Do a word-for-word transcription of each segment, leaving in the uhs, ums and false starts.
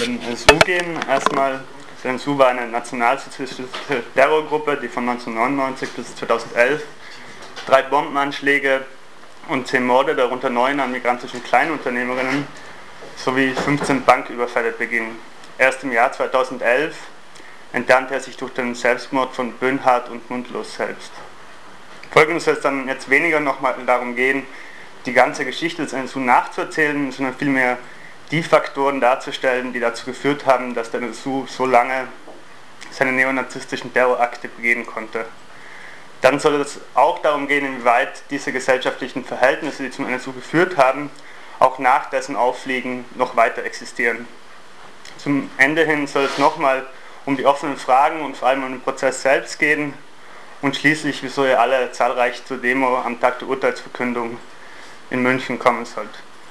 den N S U gehen. Erstmal, der N S U war eine nationalsozialistische Terrorgruppe, die von neunzehnhundertneunundneunzig bis zweitausendelf drei Bombenanschläge und zehn Morde, darunter neun an migrantischen Kleinunternehmerinnen, sowie fünfzehn Banküberfälle beging. Erst im Jahr zweitausendelf enttarnte er sich durch den Selbstmord von Böhnhardt und Mundlos selbst. Folgendes soll es dann jetzt weniger nochmal darum gehen, die ganze Geschichte des N S U nachzuerzählen, sondern vielmehr die Faktoren darzustellen, die dazu geführt haben, dass der N S U so lange seine neonazistischen Terrorakte begehen konnte. Dann soll es auch darum gehen, inwieweit diese gesellschaftlichen Verhältnisse, die zum N S U geführt haben, auch nach dessen Auffliegen noch weiter existieren. Zum Ende hin soll es nochmal um die offenen Fragen und vor allem um den Prozess selbst gehen und schließlich, wieso ihr alle zahlreich zur Demo am Tag der Urteilsverkündung in München kommen sollt.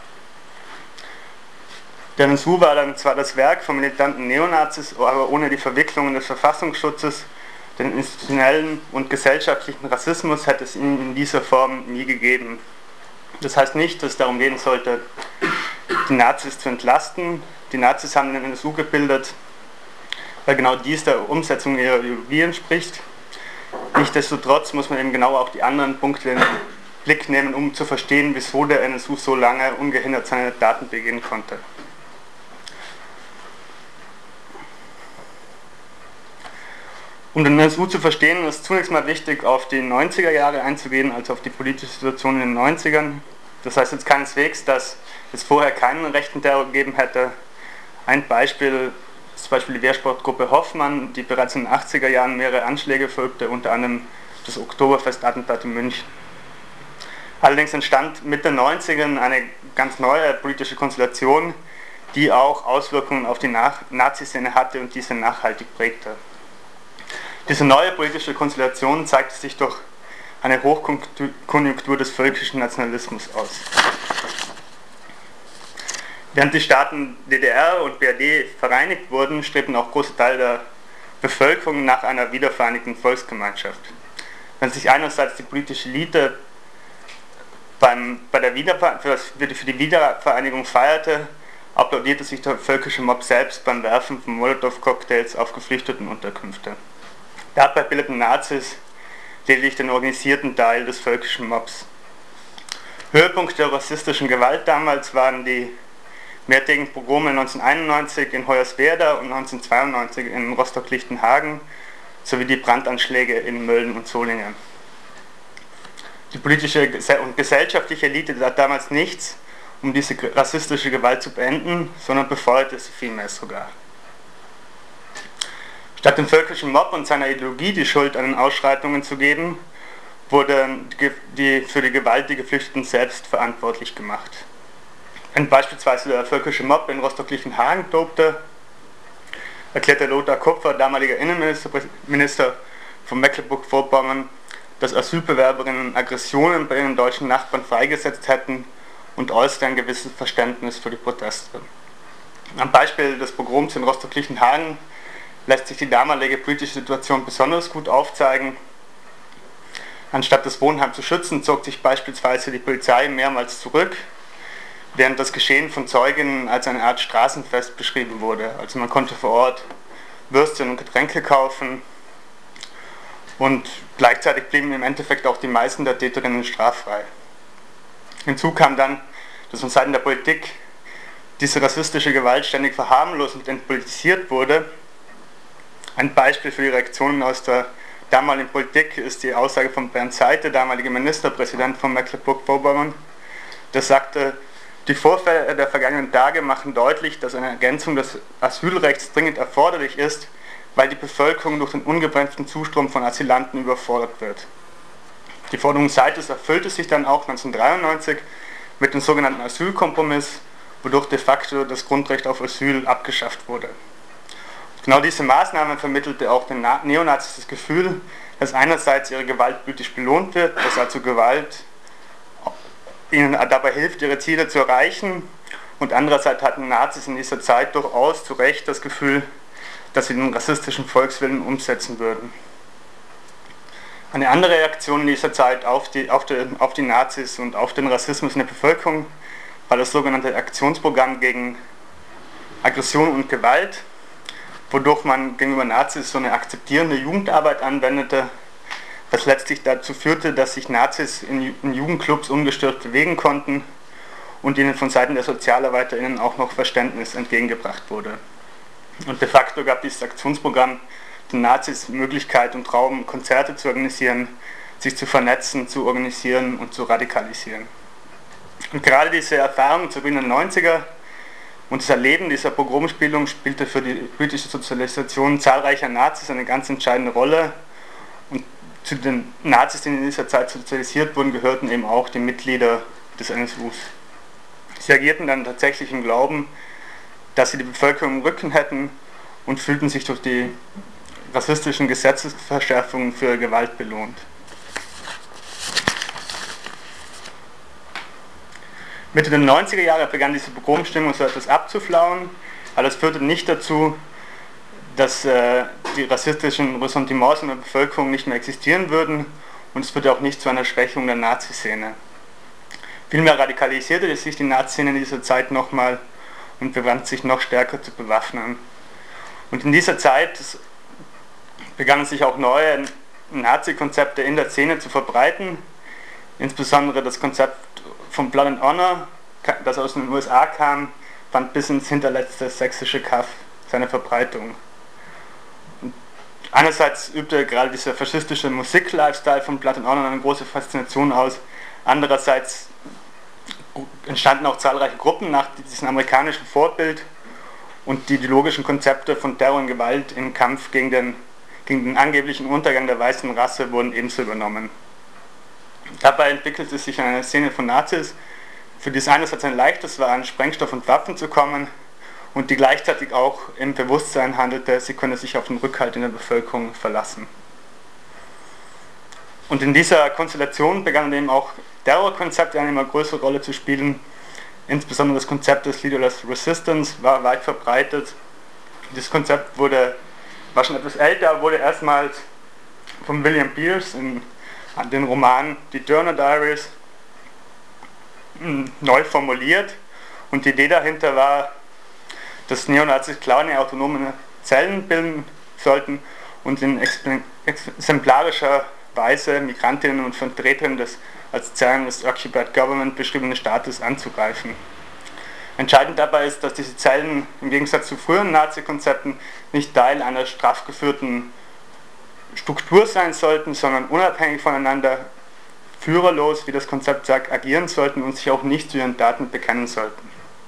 Der N S U war dann zwar das Werk von militanten Neonazis, aber ohne die Verwicklungen des Verfassungsschutzes, den institutionellen und gesellschaftlichen Rassismus hätte es ihn in dieser Form nie gegeben. Das heißt nicht, dass es darum gehen sollte, die Nazis zu entlasten. Die Nazis haben den N S U gebildet, weil genau dies der Umsetzung ihrer Ideologie entspricht. Nichtsdestotrotz muss man eben genau auch die anderen Punkte in den Blick nehmen, um zu verstehen, wieso der N S U so lange ungehindert seine Taten begehen konnte. Um den N S U zu verstehen, ist zunächst mal wichtig, auf die neunziger Jahre einzugehen, also auf die politische Situation in den neunzigern. Das heißt jetzt keineswegs, dass es vorher keinen rechten Terror gegeben hätte. Ein Beispiel ist zum Beispiel die Wehrsportgruppe Hoffmann, die bereits in den achtziger Jahren mehrere Anschläge verübte, unter anderem das Oktoberfestattentat in München. Allerdings entstand Mitte der neunziger eine ganz neue politische Konstellation, die auch Auswirkungen auf die Nazi-Szene hatte und diese nachhaltig prägte. Diese neue politische Konstellation zeigte sich durch eine Hochkonjunktur des völkischen Nationalismus aus. Während die Staaten D D R und B R D vereinigt wurden, strebten auch große Teile der Bevölkerung nach einer wiedervereinigten Volksgemeinschaft. Wenn sich einerseits die politische Elite beim, bei der für die Wiedervereinigung feierte, applaudierte sich der völkische Mob selbst beim Werfen von Molotow-Cocktails auf Geflüchtetenunterkünfte. Dabei bildeten Nazis lediglich den organisierten Teil des völkischen Mobs. Höhepunkt der rassistischen Gewalt damals waren die mehrtägigen Pogrome neunzehnhunderteinundneunzig in Hoyerswerda und neunzehnhundertzweiundneunzig in Rostock-Lichtenhagen sowie die Brandanschläge in Mölln und Solingen. Die politische und gesellschaftliche Elite tat damals nichts, um diese rassistische Gewalt zu beenden, sondern befeuerte sie vielmehr sogar. Statt dem völkischen Mob und seiner Ideologie die Schuld an den Ausschreitungen zu geben, wurden die für die Gewalt die Geflüchteten selbst verantwortlich gemacht. Wenn beispielsweise der völkische Mob in Rostock-Lichtenhagen tobte, erklärte Lothar Kupfer, damaliger Innenminister von Mecklenburg-Vorpommern, dass Asylbewerberinnen Aggressionen bei ihren deutschen Nachbarn freigesetzt hätten und äußerte ein gewisses Verständnis für die Proteste. Am Beispiel des Pogroms in Rostock-Lichtenhagen lässt sich die damalige politische Situation besonders gut aufzeigen. Anstatt das Wohnheim zu schützen, zog sich beispielsweise die Polizei mehrmals zurück, während das Geschehen von Zeuginnen als eine Art Straßenfest beschrieben wurde. Also man konnte vor Ort Würstchen und Getränke kaufen und gleichzeitig blieben im Endeffekt auch die meisten der Täterinnen straffrei. Hinzu kam dann, dass von Seiten der Politik diese rassistische Gewalt ständig verharmlost und entpolitisiert wurde. Ein Beispiel für die Reaktionen aus der damaligen Politik ist die Aussage von Bernd Seite, damaliger Ministerpräsident von Mecklenburg-Vorpommern, der sagte, die Vorfälle der vergangenen Tage machen deutlich, dass eine Ergänzung des Asylrechts dringend erforderlich ist, weil die Bevölkerung durch den ungebremsten Zustrom von Asylanten überfordert wird. Die Forderung Seites erfüllte sich dann auch neunzehnhundertdreiundneunzig mit dem sogenannten Asylkompromiss, wodurch de facto das Grundrecht auf Asyl abgeschafft wurde. Genau diese Maßnahme vermittelte auch den Neonazis das Gefühl, dass einerseits ihre Gewalt gütig belohnt wird, dass also Gewalt ihnen dabei hilft, ihre Ziele zu erreichen, und andererseits hatten Nazis in dieser Zeit durchaus zu Recht das Gefühl, dass sie den rassistischen Volkswillen umsetzen würden. Eine andere Reaktion in dieser Zeit auf die, auf die, auf die Nazis und auf den Rassismus in der Bevölkerung war das sogenannte Aktionsprogramm gegen Aggression und Gewalt, wodurch man gegenüber Nazis so eine akzeptierende Jugendarbeit anwendete, was letztlich dazu führte, dass sich Nazis in, in Jugendclubs ungestört bewegen konnten und ihnen von Seiten der SozialarbeiterInnen auch noch Verständnis entgegengebracht wurde. Und de facto gab dieses Aktionsprogramm den Nazis Möglichkeit und Raum, Konzerte zu organisieren, sich zu vernetzen, zu organisieren und zu radikalisieren. Und gerade diese Erfahrung zu Beginn der neunziger und das Erleben dieser Pogromspielung spielte für die politische Sozialisation zahlreicher Nazis eine ganz entscheidende Rolle. Und zu den Nazis, die in dieser Zeit sozialisiert wurden, gehörten eben auch die Mitglieder des N S Us. Sie agierten dann tatsächlich im Glauben, dass sie die Bevölkerung im Rücken hätten und fühlten sich durch die rassistischen Gesetzesverschärfungen für Gewalt belohnt. Mitte der neunziger Jahre begann diese Pogromstimmung so etwas abzuflauen, aber das führte nicht dazu, dass äh, die rassistischen Ressentiments in der Bevölkerung nicht mehr existieren würden, und es führte auch nicht zu einer Schwächung der Nazi-Szene. Vielmehr radikalisierte sich die Nazi-Szene in dieser Zeit nochmal und begann sich noch stärker zu bewaffnen. Und in dieser Zeit begannen sich auch neue Nazi-Konzepte in der Szene zu verbreiten, insbesondere das Konzept von Blood and Honor, das aus den U S A kam, fand bis ins hinterletzte sächsische Kaff seine Verbreitung. Und einerseits übte gerade dieser faschistische Musik-Lifestyle von Blood and Honor eine große Faszination aus, andererseits entstanden auch zahlreiche Gruppen nach diesem amerikanischen Vorbild, und die ideologischen Konzepte von Terror und Gewalt im Kampf gegen den, gegen den angeblichen Untergang der weißen Rasse wurden ebenso übernommen. Dabei entwickelte sich eine Szene von Nazis, für die es einerseits ein leichtes war, an Sprengstoff und Waffen zu kommen, und die gleichzeitig auch im Bewusstsein handelte, sie könne sich auf den Rückhalt in der Bevölkerung verlassen. Und in dieser Konstellation begannen eben auch Terrorkonzepte eine immer größere Rolle zu spielen. Insbesondere das Konzept des Leaderless Resistance war weit verbreitet. Dieses Konzept wurde, war schon etwas älter, wurde erstmals von William Pierce in den Roman Die Turner Diaries neu formuliert, und die Idee dahinter war, dass Neonazis kleine autonome Zellen bilden sollten und in exemplarischer Weise Migrantinnen und Vertreterinnen des als Zellen des Occupied Government beschriebenen Staates anzugreifen. Entscheidend dabei ist, dass diese Zellen im Gegensatz zu früheren Nazi-Konzepten nicht Teil einer straff geführten Struktur sein sollten, sondern unabhängig voneinander, führerlos, wie das Konzept sagt, agieren sollten und sich auch nicht zu ihren Taten bekennen sollten.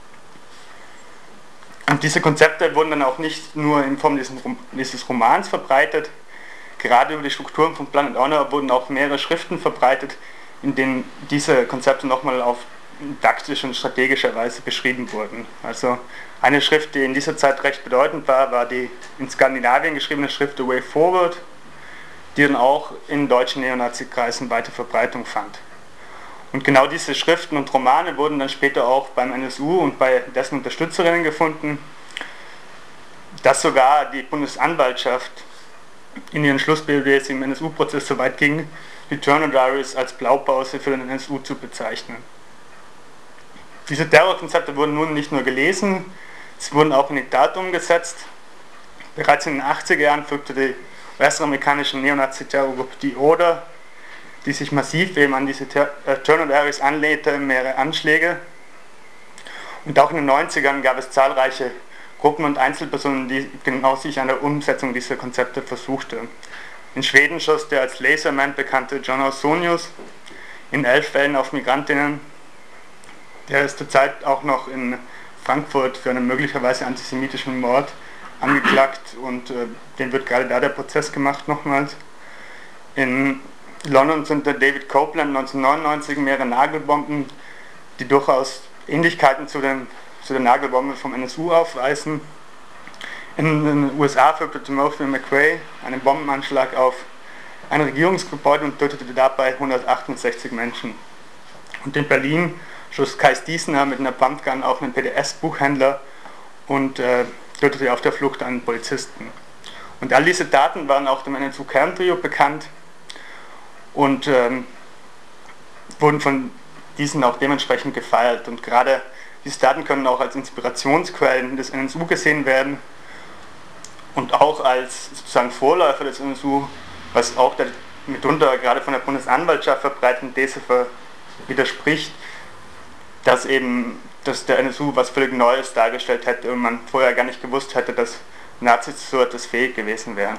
Und diese Konzepte wurden dann auch nicht nur in Form dieses, dieses Romans verbreitet. Gerade über die Strukturen von Blood and Honor wurden auch mehrere Schriften verbreitet, in denen diese Konzepte nochmal auf taktische und strategische Weise beschrieben wurden. Also eine Schrift, die in dieser Zeit recht bedeutend war, war die in Skandinavien geschriebene Schrift The Way Forward, die dann auch in deutschen Neonazi-Kreisen weite Verbreitung fand. Und genau diese Schriften und Romane wurden dann später auch beim N S U und bei dessen Unterstützerinnen gefunden, dass sogar die Bundesanwaltschaft in ihren Schlussplädoyers im N S U-Prozess so weit ging, die Turner Diaries als Blaupause für den N S U zu bezeichnen. Diese Terrorkonzepte wurden nun nicht nur gelesen, sie wurden auch in die Tat umgesetzt. Bereits in den achtziger Jahren fügte die U S-amerikanische Neonazi-Terrorgruppe The Order, die sich massiv eben an diese äh, Turner Diaries anlehnte, mehrere Anschläge. Und auch in den neunzigern gab es zahlreiche Gruppen und Einzelpersonen, die genau sich an der Umsetzung dieser Konzepte versuchte. In Schweden schoss der als Laserman bekannte John Ausonius in elf Fällen auf Migrantinnen. Der ist zurzeit auch noch in Frankfurt für einen möglicherweise antisemitischen Mord angeklagt, und äh, dem wird gerade da der Prozess gemacht nochmals. In London sind der David Copeland neunzehnhundertneunundneunzig mehrere Nagelbomben, die durchaus Ähnlichkeiten zu den, zu den Nagelbomben vom N S U aufweisen. In den U S A führte Timothy McVeigh einen Bombenanschlag auf ein Regierungsgebäude und tötete dabei hundertachtundsechzig Menschen. Und in Berlin schoss Kai Stiesner mit einer Pumpgun auf einen P D S-Buchhändler und äh, tötete auf der Flucht einen Polizisten. Und all diese Taten waren auch dem N S U-Kerntrio bekannt und ähm, wurden von diesen auch dementsprechend gefeiert. Und gerade Diese Daten können auch als Inspirationsquellen des N S U gesehen werden und auch als sozusagen Vorläufer des N S U, was auch der mitunter gerade von der Bundesanwaltschaft verbreiteten These widerspricht, dass eben dass der N S U was völlig Neues dargestellt hätte und man vorher gar nicht gewusst hätte, dass Nazis so etwas fähig gewesen wären.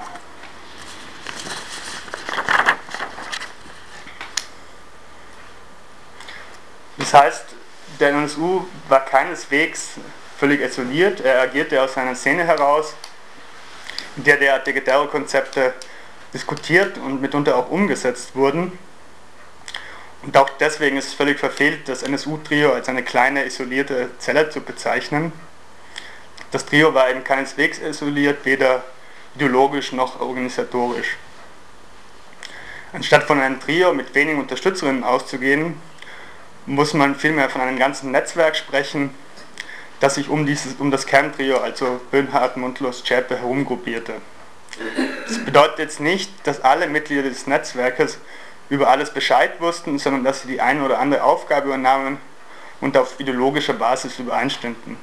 Das heißt, der N S U war keineswegs völlig isoliert, er agierte aus einer Szene heraus, in der derartige Terrorkonzepte diskutiert und mitunter auch umgesetzt wurden. Und auch deswegen ist es völlig verfehlt, das N S U-Trio als eine kleine isolierte Zelle zu bezeichnen. Das Trio war eben keineswegs isoliert, weder ideologisch noch organisatorisch. Anstatt von einem Trio mit wenigen Unterstützerinnen auszugehen, muss man vielmehr von einem ganzen Netzwerk sprechen, das sich um, dieses, um das Kerntrio, also Böhnhardt, Mundlos, Zschäpe, herumgruppierte. Das bedeutet jetzt nicht, dass alle Mitglieder des Netzwerkes über alles Bescheid wussten, sondern dass sie die eine oder andere Aufgabe übernahmen und auf ideologischer Basis übereinstimmten.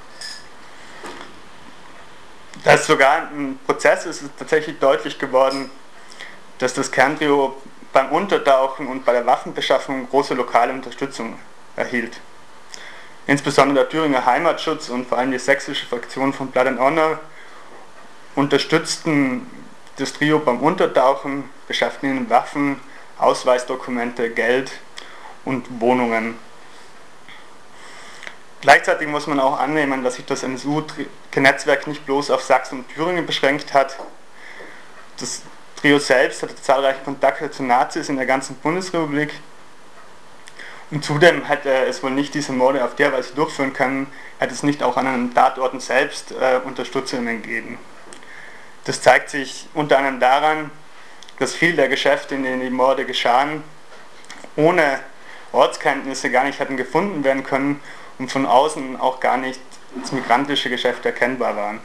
Da es sogar ein Prozess ist, ist tatsächlich deutlich geworden, dass das Kerntrio beim Untertauchen und bei der Waffenbeschaffung große lokale Unterstützung erhielt. Insbesondere der Thüringer Heimatschutz und vor allem die sächsische Fraktion von Blood and Honor unterstützten das Trio beim Untertauchen, beschafften ihnen Waffen, Ausweisdokumente, Geld und Wohnungen. Gleichzeitig muss man auch annehmen, dass sich das N S U-Netzwerk nicht bloß auf Sachsen und Thüringen beschränkt hat. Das Trio selbst hatte zahlreiche Kontakte zu Nazis in der ganzen Bundesrepublik und zudem hätte es wohl nicht diese Morde auf der Weise durchführen können, hätte es nicht auch an den Tatorten selbst äh, Unterstützerinnen gegeben. Das zeigt sich unter anderem daran, dass viele der Geschäfte, in denen die Morde geschahen, ohne Ortskenntnisse gar nicht hätten gefunden werden können und von außen auch gar nicht als migrantische Geschäfte erkennbar waren.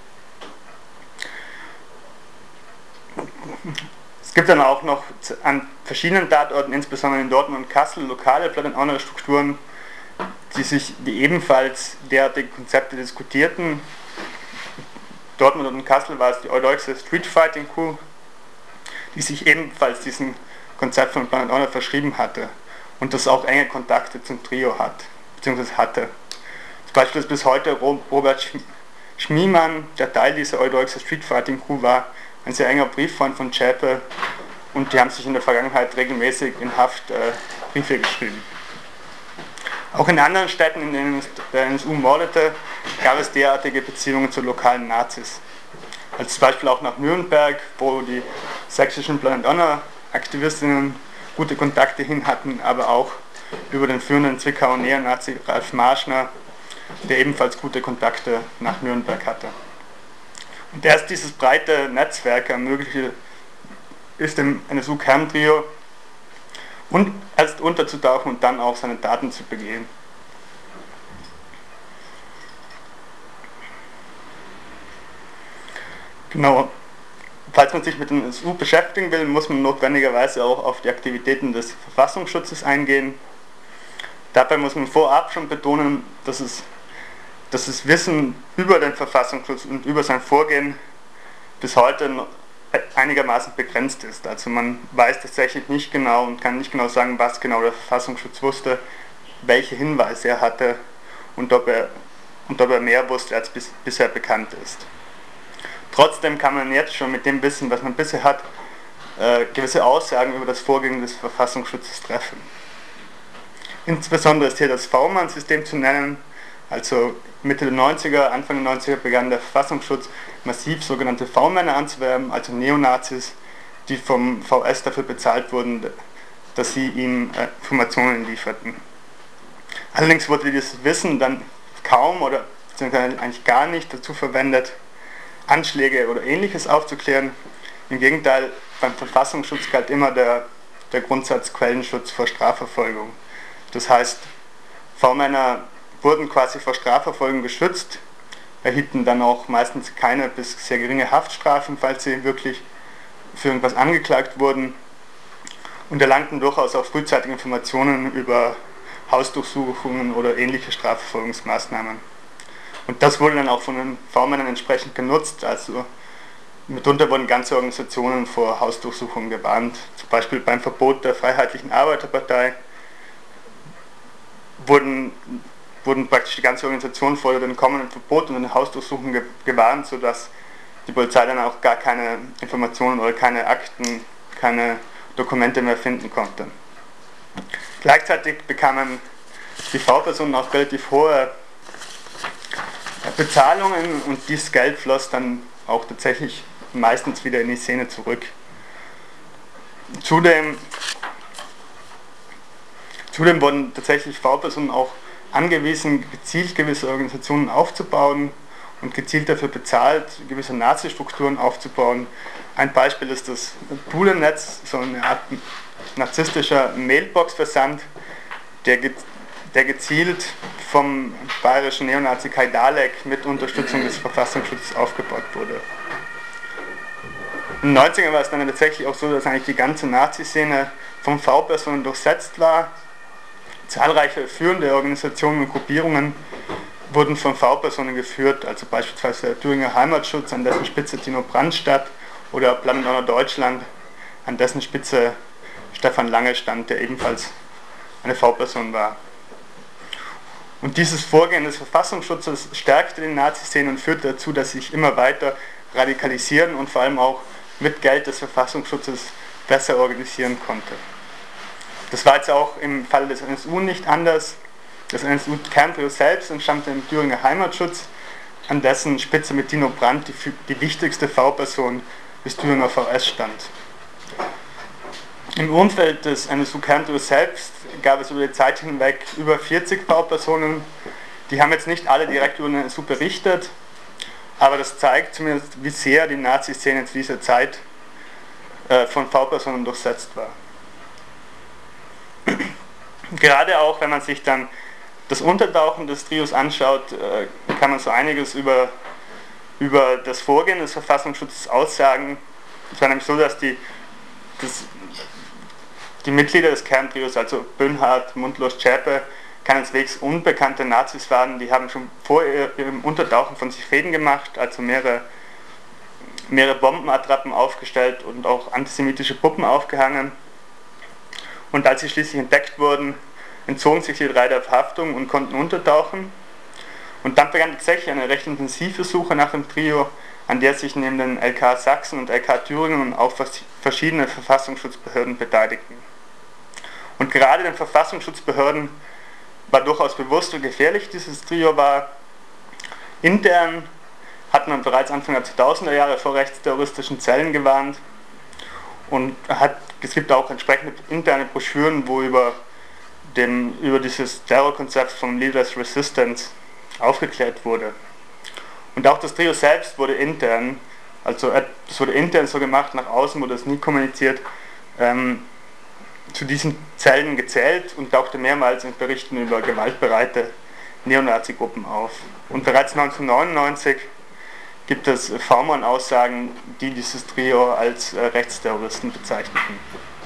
Es gibt dann auch noch an verschiedenen Tatorten, insbesondere in Dortmund und Kassel, lokale Blood and Honor Strukturen, die sich, die ebenfalls derartige Konzepte diskutierten. Dortmund und Kassel war es die Eudeuxe Street Fighting Crew, die sich ebenfalls diesem Konzept von Blood and Honor verschrieben hatte und das auch enge Kontakte zum Trio hat, beziehungsweise hatte. Zum Beispiel ist bis heute Robert Schmiemann, der Teil dieser Eudeuxe Street Fighting Crew war, ein sehr enger Brieffreund von Zschäpe und die haben sich in der Vergangenheit regelmäßig in Haft äh, Briefe geschrieben. Auch in anderen Städten, in denen der N S U mordete, gab es derartige Beziehungen zu lokalen Nazis. Also zum Beispiel auch nach Nürnberg, wo die sächsischen Blood and Honor Aktivistinnen gute Kontakte hin hatten, aber auch über den führenden Zwickauer Neonazi Ralf Marschner, der ebenfalls gute Kontakte nach Nürnberg hatte. Und erst dieses breite Netzwerk ermöglichte ist dem N S U-Kerntrio und erst unterzutauchen und dann auch seine Taten zu begehen. Genau. Falls man sich mit dem N S U beschäftigen will, muss man notwendigerweise auch auf die Aktivitäten des Verfassungsschutzes eingehen. Dabei muss man vorab schon betonen, dass es dass das Wissen über den Verfassungsschutz und über sein Vorgehen bis heute einigermaßen begrenzt ist. Also man weiß tatsächlich nicht genau und kann nicht genau sagen, was genau der Verfassungsschutz wusste, welche Hinweise er hatte und ob er, und ob er mehr wusste, als bis, bisher bekannt ist. Trotzdem kann man jetzt schon mit dem Wissen, was man bisher hat, äh, gewisse Aussagen über das Vorgehen des Verfassungsschutzes treffen. Insbesondere ist hier das V-Mann-System zu nennen. Also Mitte der neunziger, Anfang der neunziger begann der Verfassungsschutz massiv sogenannte V-Männer anzuwerben, also Neonazis, die vom V S dafür bezahlt wurden, dass sie ihm äh, Informationen lieferten. Allerdings wurde dieses Wissen dann kaum oder eigentlich gar nicht dazu verwendet, Anschläge oder Ähnliches aufzuklären. Im Gegenteil, beim Verfassungsschutz galt immer der, der Grundsatz Quellenschutz vor Strafverfolgung. Das heißt, V-Männer wurden quasi vor Strafverfolgung geschützt, erhielten dann auch meistens keine bis sehr geringe Haftstrafen, falls sie wirklich für irgendwas angeklagt wurden und erlangten durchaus auch frühzeitig Informationen über Hausdurchsuchungen oder ähnliche Strafverfolgungsmaßnahmen. Und das wurde dann auch von den V-Männern entsprechend genutzt, also mitunter wurden ganze Organisationen vor Hausdurchsuchungen gewarnt, zum Beispiel beim Verbot der Freiheitlichen Arbeiterpartei wurden, wurden praktisch die ganze Organisation vor dem kommenden Verbot und den Hausdurchsuchungen ge gewarnt, sodass die Polizei dann auch gar keine Informationen oder keine Akten, keine Dokumente mehr finden konnte. Gleichzeitig bekamen die V-Personen auch relativ hohe Bezahlungen und dieses Geld floss dann auch tatsächlich meistens wieder in die Szene zurück. Zudem, zudem wurden tatsächlich V-Personen auch angewiesen, gezielt gewisse Organisationen aufzubauen und gezielt dafür bezahlt, gewisse Nazi-Strukturen aufzubauen. Ein Beispiel ist das Bulennetz, so eine Art narzisstischer Mailbox-Versand, der, ge der gezielt vom bayerischen Neonazi Kai Dalek mit Unterstützung des Verfassungsschutzes aufgebaut wurde. In den neunzigern war es dann tatsächlich auch so, dass eigentlich die ganze Nazi-Szene von V-Personen durchsetzt war. Zahlreiche führende Organisationen und Gruppierungen wurden von V-Personen geführt, also beispielsweise der Thüringer Heimatschutz, an dessen Spitze Tino Brandt stand, oder Planendonner Deutschland, an dessen Spitze Stefan Lange stand, der ebenfalls eine V-Person war. Und dieses Vorgehen des Verfassungsschutzes stärkte die Nazi-Szene und führte dazu, dass sie sich immer weiter radikalisieren und vor allem auch mit Geld des Verfassungsschutzes besser organisieren konnte. Das war jetzt auch im Falle des N S U nicht anders. Das N S U-Kerntrio selbst entstammte im Thüringer Heimatschutz, an dessen Spitze mit Tino Brandt die, die wichtigste V-Person des Thüringer V S stand. Im Umfeld des N S U-Kerntrios selbst gab es über die Zeit hinweg über vierzig V-Personen. Die haben jetzt nicht alle direkt über den N S U berichtet, aber das zeigt zumindest, wie sehr die Nazi-Szene zu dieser Zeit äh, von V-Personen durchsetzt war. Gerade auch, wenn man sich dann das Untertauchen des Trios anschaut, äh, kann man so einiges über, über das Vorgehen des Verfassungsschutzes aussagen. Es war nämlich so, dass die, das, die Mitglieder des Kerntrios, also Böhnhardt, Mundlos, Zschäpe, keineswegs unbekannte Nazis waren. Die haben schon vor ihrem Untertauchen von sich reden gemacht, also mehrere, mehrere Bombenattrappen aufgestellt und auch antisemitische Puppen aufgehangen. Und als sie schließlich entdeckt wurden, entzogen sich die drei der Verhaftung und konnten untertauchen. Und dann begann tatsächlich eine recht intensive Suche nach dem Trio, an der sich neben den L K Sachsen und L K Thüringen und auch verschiedene Verfassungsschutzbehörden beteiligten. Und gerade den Verfassungsschutzbehörden war durchaus bewusst, wie gefährlich dieses Trio war. Intern hat man bereits Anfang der zweitausender Jahre vor rechtsterroristischen Zellen gewarnt und hat, es gibt auch entsprechende interne Broschüren, wo über, dem, über dieses Terrorkonzept von Leaderless Resistance aufgeklärt wurde. Und auch das Trio selbst wurde intern, also es wurde intern so gemacht, nach außen wurde es nie kommuniziert, ähm, zu diesen Zellen gezählt und tauchte mehrmals in Berichten über gewaltbereite Neonazi-Gruppen auf. Und bereits neunzehnhundertneunundneunzig gibt es V-Mann-Aussagen, die dieses Trio als äh, Rechtsterroristen bezeichneten.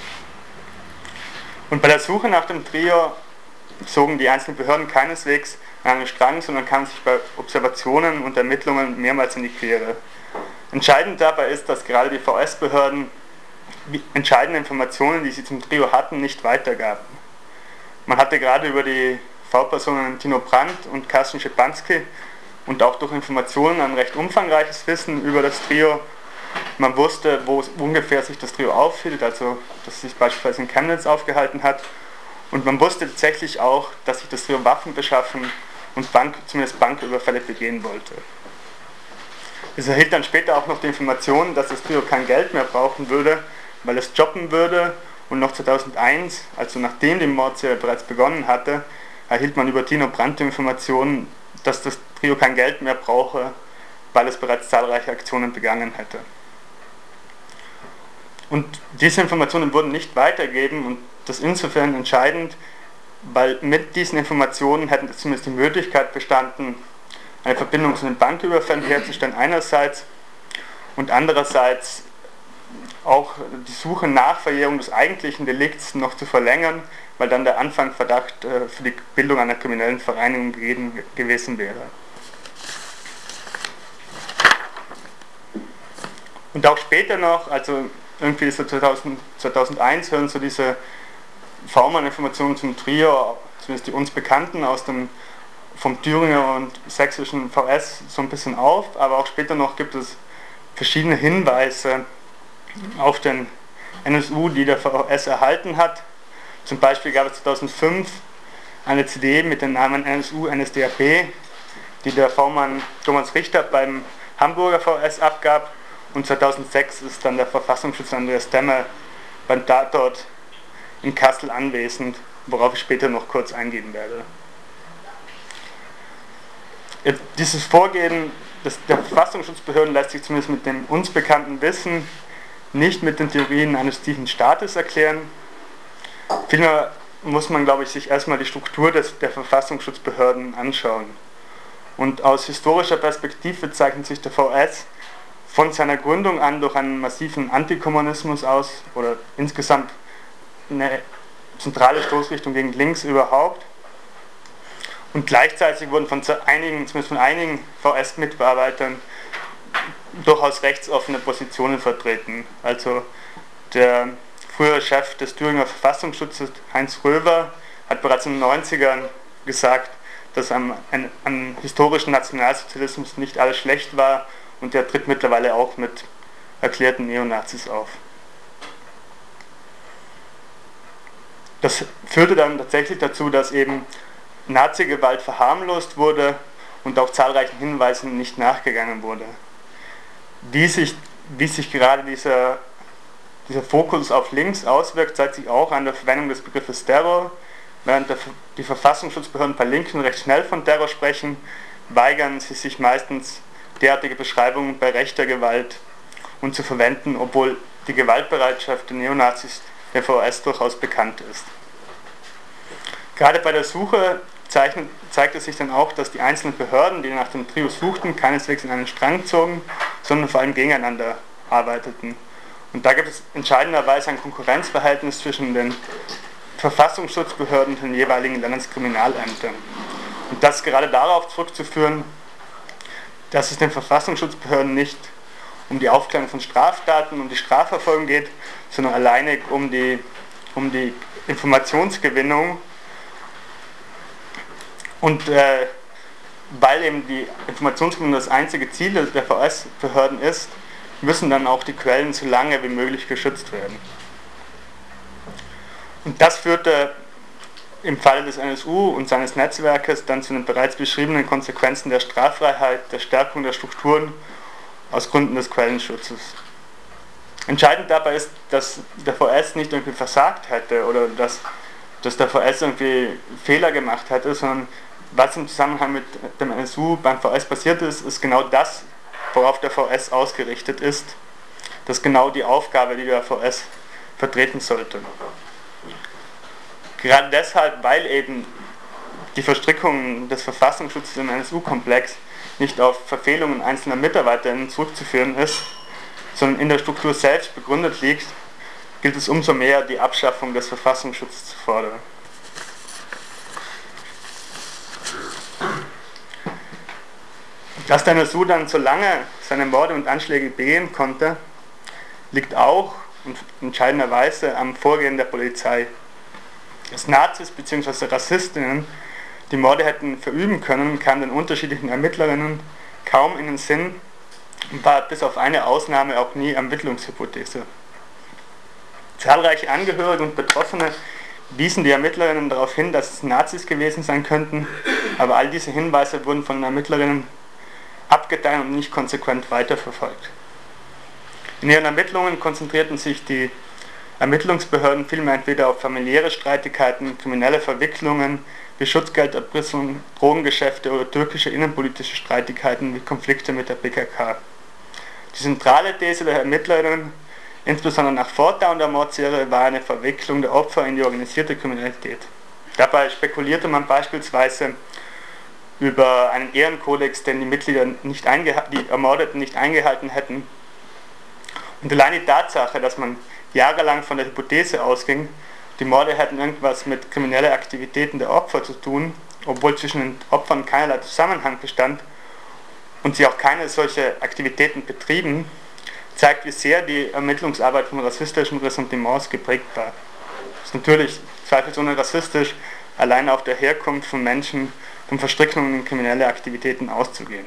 Und bei der Suche nach dem Trio zogen die einzelnen Behörden keineswegs an einen Strang, sondern kamen sich bei Observationen und Ermittlungen mehrmals in die Quere. Entscheidend dabei ist, dass gerade die V S-Behörden entscheidende Informationen, die sie zum Trio hatten, nicht weitergaben. Man hatte gerade über die V-Personen Tino Brandt und Carsten Schepanski und auch durch Informationen ein recht umfangreiches Wissen über das Trio. Man wusste, wo ungefähr sich das Trio aufhielt, also dass es sich beispielsweise in Chemnitz aufgehalten hat. Und man wusste tatsächlich auch, dass sich das Trio Waffen beschaffen und Bank, zumindest Banküberfälle begehen wollte. Es erhielt dann später auch noch die Information, dass das Trio kein Geld mehr brauchen würde, weil es jobben würde, und noch zweitausendeins, also nachdem die Mordserie bereits begonnen hatte, erhielt man über Tino Brandt die Information, dass das Trio kein Geld mehr brauche, weil es bereits zahlreiche Aktionen begangen hätte. Und diese Informationen wurden nicht weitergegeben, und das ist insofern entscheidend, weil mit diesen Informationen hätten zumindest die Möglichkeit bestanden, eine Verbindung zu den Banküberfällen herzustellen einerseits und andererseits auch die Suche nach Verjährung des eigentlichen Delikts noch zu verlängern, weil dann der Anfangsverdacht äh, für die Bildung einer kriminellen Vereinigung gegeben gewesen wäre. Und auch später noch, also irgendwie so zweitausend, zweitausendeins hören so diese V-Mann-Informationen zum Trio, zumindest die uns Bekannten aus dem vom Thüringer und sächsischen V S so ein bisschen auf, aber auch später noch gibt es verschiedene Hinweise auf den N S U, die der V S erhalten hat. Zum Beispiel gab es zweitausendfünf eine C D mit dem Namen N S U N S D A P, die der V-Mann Thomas Richter beim Hamburger V S abgab, und zweitausendsechs ist dann der Verfassungsschützer Andreas Demmer beim Tatort in Kassel anwesend, worauf ich später noch kurz eingehen werde. Dieses Vorgehen des, der Verfassungsschutzbehörden lässt sich zumindest mit dem uns bekannten Wissen nicht mit den Theorien eines tiefen Staates erklären. Vielmehr muss man, glaube ich, sich erstmal die Struktur des, der Verfassungsschutzbehörden anschauen. Und aus historischer Perspektive zeichnet sich der V S von seiner Gründung an durch einen massiven Antikommunismus aus, oder insgesamt eine zentrale Stoßrichtung gegen links überhaupt. Und gleichzeitig wurden von einigen, zumindest von einigen V S-Mitarbeitern durchaus rechtsoffene Positionen vertreten. Also der frühere Chef des Thüringer Verfassungsschutzes, Heinz Röver, hat bereits in den neunzigern gesagt, dass am, an, am historischen Nationalsozialismus nicht alles schlecht war, und der tritt mittlerweile auch mit erklärten Neonazis auf. Das führte dann tatsächlich dazu, dass eben Nazi-Gewalt verharmlost wurde und auch zahlreichen Hinweisen nicht nachgegangen wurde. Wie sich, wie sich gerade dieser, dieser Fokus auf links auswirkt, zeigt sich auch an der Verwendung des Begriffes Terror. Während der, die Verfassungsschutzbehörden bei Linken recht schnell von Terror sprechen, weigern sie sich meistens, derartige Beschreibungen bei rechter Gewalt und zu verwenden, obwohl die Gewaltbereitschaft der Neonazis der V S durchaus bekannt ist. Gerade bei der Suche zeichnet, zeigt es sich dann auch, dass die einzelnen Behörden, die nach dem Trio suchten, keineswegs in einen Strang zogen, sondern vor allem gegeneinander arbeiteten. Und da gibt es entscheidenderweise ein Konkurrenzverhältnis zwischen den Verfassungsschutzbehörden und den jeweiligen Landeskriminalämtern. Und das ist gerade darauf zurückzuführen, dass es den Verfassungsschutzbehörden nicht um die Aufklärung von Straftaten, um die Strafverfolgung geht, sondern alleinig um die, um die Informationsgewinnung. Und äh, weil eben die Informationsgewinnung das einzige Ziel der V S-Behörden ist, müssen dann auch die Quellen so lange wie möglich geschützt werden. Und das führte im Falle des N S U und seines Netzwerkes dann zu den bereits beschriebenen Konsequenzen der Straffreiheit, der Stärkung der Strukturen aus Gründen des Quellenschutzes. Entscheidend dabei ist, dass der V S nicht irgendwie versagt hätte oder dass, dass der V S irgendwie Fehler gemacht hätte, sondern was im Zusammenhang mit dem N S U beim V S passiert ist, ist genau das, worauf der V S ausgerichtet ist. Das ist genau die Aufgabe, die der V S vertreten sollte. Gerade deshalb, weil eben die Verstrickung des Verfassungsschutzes im N S U-Komplex nicht auf Verfehlungen einzelner MitarbeiterInnen zurückzuführen ist, sondern in der Struktur selbst begründet liegt, gilt es umso mehr, die Abschaffung des Verfassungsschutzes zu fordern. Dass der N S U dann so lange seine Morde und Anschläge begehen konnte, liegt auch und entscheidenderweise am Vorgehen der Polizei. Dass Nazis bzw. Rassistinnen die Morde hätten verüben können, kam den unterschiedlichen Ermittlerinnen kaum in den Sinn und war bis auf eine Ausnahme auch nie Ermittlungshypothese. Zahlreiche Angehörige und Betroffene wiesen die Ermittlerinnen darauf hin, dass es Nazis gewesen sein könnten, aber all diese Hinweise wurden von den Ermittlerinnen abgetan und nicht konsequent weiterverfolgt. In ihren Ermittlungen konzentrierten sich die Ermittlungsbehörden vielmehr entweder auf familiäre Streitigkeiten, kriminelle Verwicklungen wie Schutzgelderpressung, Drogengeschäfte oder türkische innenpolitische Streitigkeiten wie Konflikte mit der P K K. Die zentrale These der Ermittlerinnen, insbesondere nach Fortdauer der Mordserie, war eine Verwicklung der Opfer in die organisierte Kriminalität. Dabei spekulierte man beispielsweise über einen Ehrenkodex, den die Mitglieder nicht die Ermordeten nicht eingehalten hätten. Und allein die Tatsache, dass man jahrelang von der Hypothese ausging, die Morde hätten irgendwas mit kriminellen Aktivitäten der Opfer zu tun, obwohl zwischen den Opfern keinerlei Zusammenhang bestand und sie auch keine solche Aktivitäten betrieben, zeigt, wie sehr die Ermittlungsarbeit von rassistischen Ressentiments geprägt war. Es ist natürlich zweifelsohne rassistisch, allein auf der Herkunft von Menschen von Verstrickungen in kriminelle Aktivitäten auszugehen.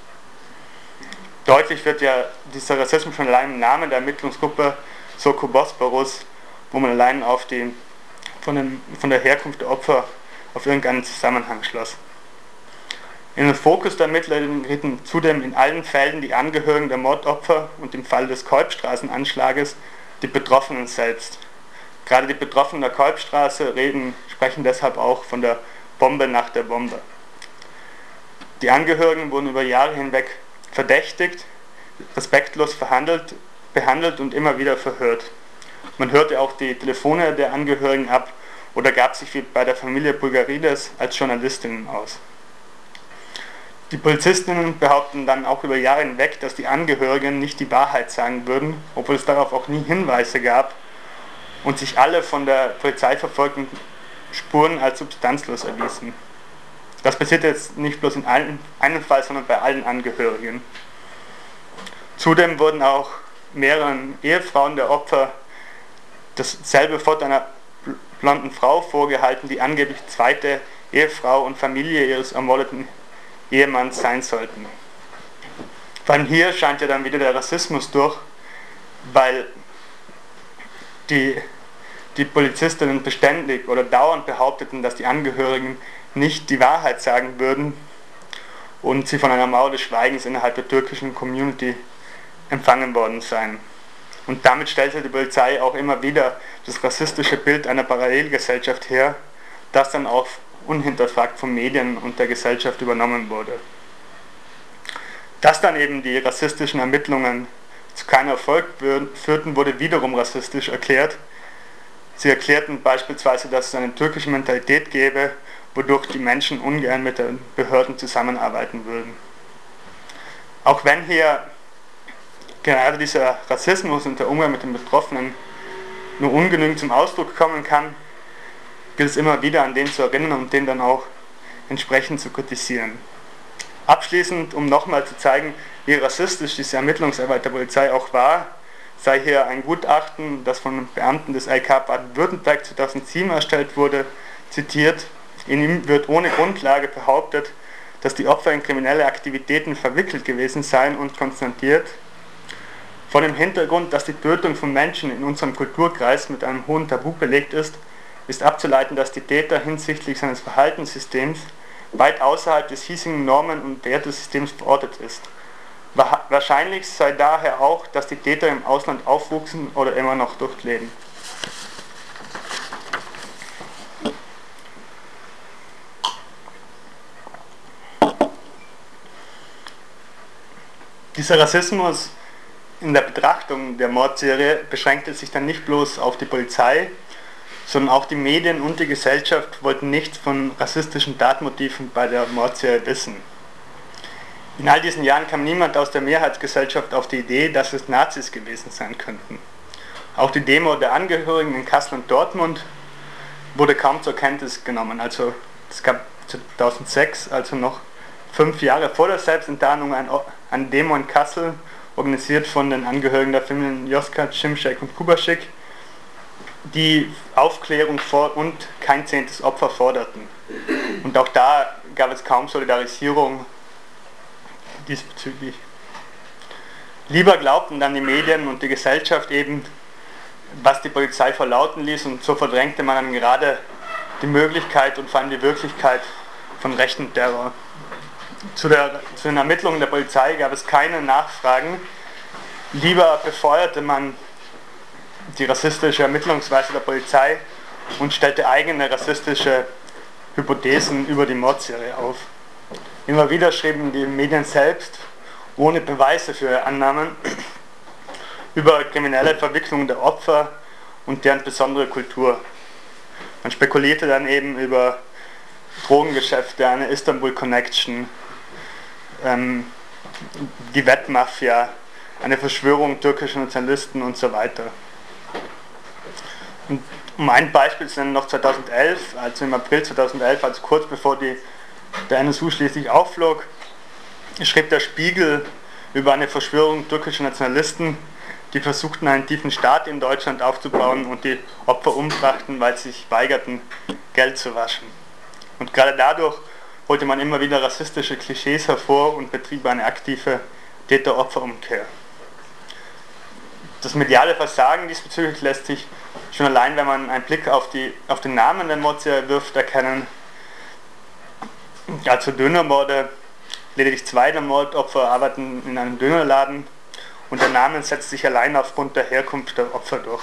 Deutlich wird ja dieser Rassismus schon allein im Namen der Ermittlungsgruppe Soko Bosporus, wo man allein auf die, von, den, von der Herkunft der Opfer auf irgendeinen Zusammenhang schloss. In den Fokus der Ermittler gerieten zudem in allen Fällen die Angehörigen der Mordopfer und im Fall des Kolbstraßenanschlages die Betroffenen selbst. Gerade die Betroffenen der Kolbstraße reden, sprechen deshalb auch von der Bombe nach der Bombe. Die Angehörigen wurden über Jahre hinweg verdächtigt, respektlos verhandelt, behandelt und immer wieder verhört. Man hörte auch die Telefone der Angehörigen ab oder gab sich wie bei der Familie Bulgarides als Journalistinnen aus. Die Polizistinnen behaupten dann auch über Jahre hinweg, dass die Angehörigen nicht die Wahrheit sagen würden, obwohl es darauf auch nie Hinweise gab und sich alle von der Polizei verfolgten Spuren als substanzlos erwiesen. Das passiert jetzt nicht bloß in einem, einem Fall, sondern bei allen Angehörigen. Zudem wurden auch mehreren Ehefrauen der Opfer dasselbe Foto einer blonden Frau vorgehalten, die angeblich zweite Ehefrau und Familie ihres ermordeten Ehemanns sein sollten. Vor allem hier scheint ja dann wieder der Rassismus durch, weil die, die Polizistinnen beständig oder dauernd behaupteten, dass die Angehörigen nicht die Wahrheit sagen würden und sie von einer Mauer des Schweigens innerhalb der türkischen Community empfangen worden seien. Und damit stellte die Polizei auch immer wieder das rassistische Bild einer Parallelgesellschaft her, das dann auch unhinterfragt von Medien und der Gesellschaft übernommen wurde. Dass dann eben die rassistischen Ermittlungen zu keinem Erfolg führten, wurde wiederum rassistisch erklärt. Sie erklärten beispielsweise, dass es eine türkische Mentalität gäbe, wodurch die Menschen ungern mit den Behörden zusammenarbeiten würden. Auch wenn hier gerade dieser Rassismus und der Umgang mit den Betroffenen nur ungenügend zum Ausdruck kommen kann, gilt es immer wieder an den zu erinnern und den dann auch entsprechend zu kritisieren. Abschließend, um nochmal zu zeigen, wie rassistisch diese Ermittlungsarbeit der Polizei auch war, sei hier ein Gutachten, das von Beamten des L K Baden-Württemberg zweitausendsieben erstellt wurde, zitiert. In ihm wird ohne Grundlage behauptet, dass die Opfer in kriminelle Aktivitäten verwickelt gewesen seien und konstatiert, vor dem Hintergrund, dass die Tötung von Menschen in unserem Kulturkreis mit einem hohen Tabu belegt ist, ist abzuleiten, dass die Täter hinsichtlich seines Verhaltenssystems weit außerhalb des hiesigen Normen- und Wertesystems verortet ist. Wahrscheinlich sei daher auch, dass die Täter im Ausland aufwuchsen oder immer noch dort leben. Dieser Rassismus in der Betrachtung der Mordserie beschränkte sich dann nicht bloß auf die Polizei, sondern auch die Medien und die Gesellschaft wollten nichts von rassistischen Tatmotiven bei der Mordserie wissen. In all diesen Jahren kam niemand aus der Mehrheitsgesellschaft auf die Idee, dass es Nazis gewesen sein könnten. Auch die Demo der Angehörigen in Kassel und Dortmund wurde kaum zur Kenntnis genommen. Also es gab zweitausendsechs, also noch fünf Jahre vor der Selbstenttarnung, eine Demo in Kassel, organisiert von den Angehörigen der Familien Yozgat, Şimşek und Kubaschik, die Aufklärung vor und kein zehntes Opfer forderten. Und auch da gab es kaum Solidarisierung diesbezüglich. Lieber glaubten dann die Medien und die Gesellschaft eben, was die Polizei verlauten ließ, und so verdrängte man dann gerade die Möglichkeit und vor allem die Wirklichkeit von rechten Terror. Zu, der, zu den Ermittlungen der Polizei gab es keine Nachfragen. Lieber befeuerte man die rassistische Ermittlungsweise der Polizei und stellte eigene rassistische Hypothesen über die Mordserie auf. Immer wieder schrieben die Medien selbst, ohne Beweise für ihre Annahmen, über kriminelle Verwicklungen der Opfer und deren besondere Kultur. Man spekulierte dann eben über Drogengeschäfte, eine Istanbul Connection, ähm, die Wettmafia, eine Verschwörung türkischer Nationalisten und so weiter. Und um ein Beispiel zu nennen, noch zweitausendelf, also im April zweitausendelf, also kurz bevor die, der N S U schließlich aufflog, schrieb der Spiegel über eine Verschwörung türkischer Nationalisten, die versuchten, einen tiefen Staat in Deutschland aufzubauen und die Opfer umbrachten, weil sie sich weigerten, Geld zu waschen. Und gerade dadurch holte man immer wieder rassistische Klischees hervor und betrieb eine aktive Täter-Opfer-Umkehr. Das mediale Versagen diesbezüglich lässt sich schon allein, wenn man einen Blick auf, die, auf den Namen der Mordserie wirft, erkennen. Also Dönermorde, lediglich zwei der Mordopfer arbeiten in einem Dönerladen und der Name setzt sich allein aufgrund der Herkunft der Opfer durch.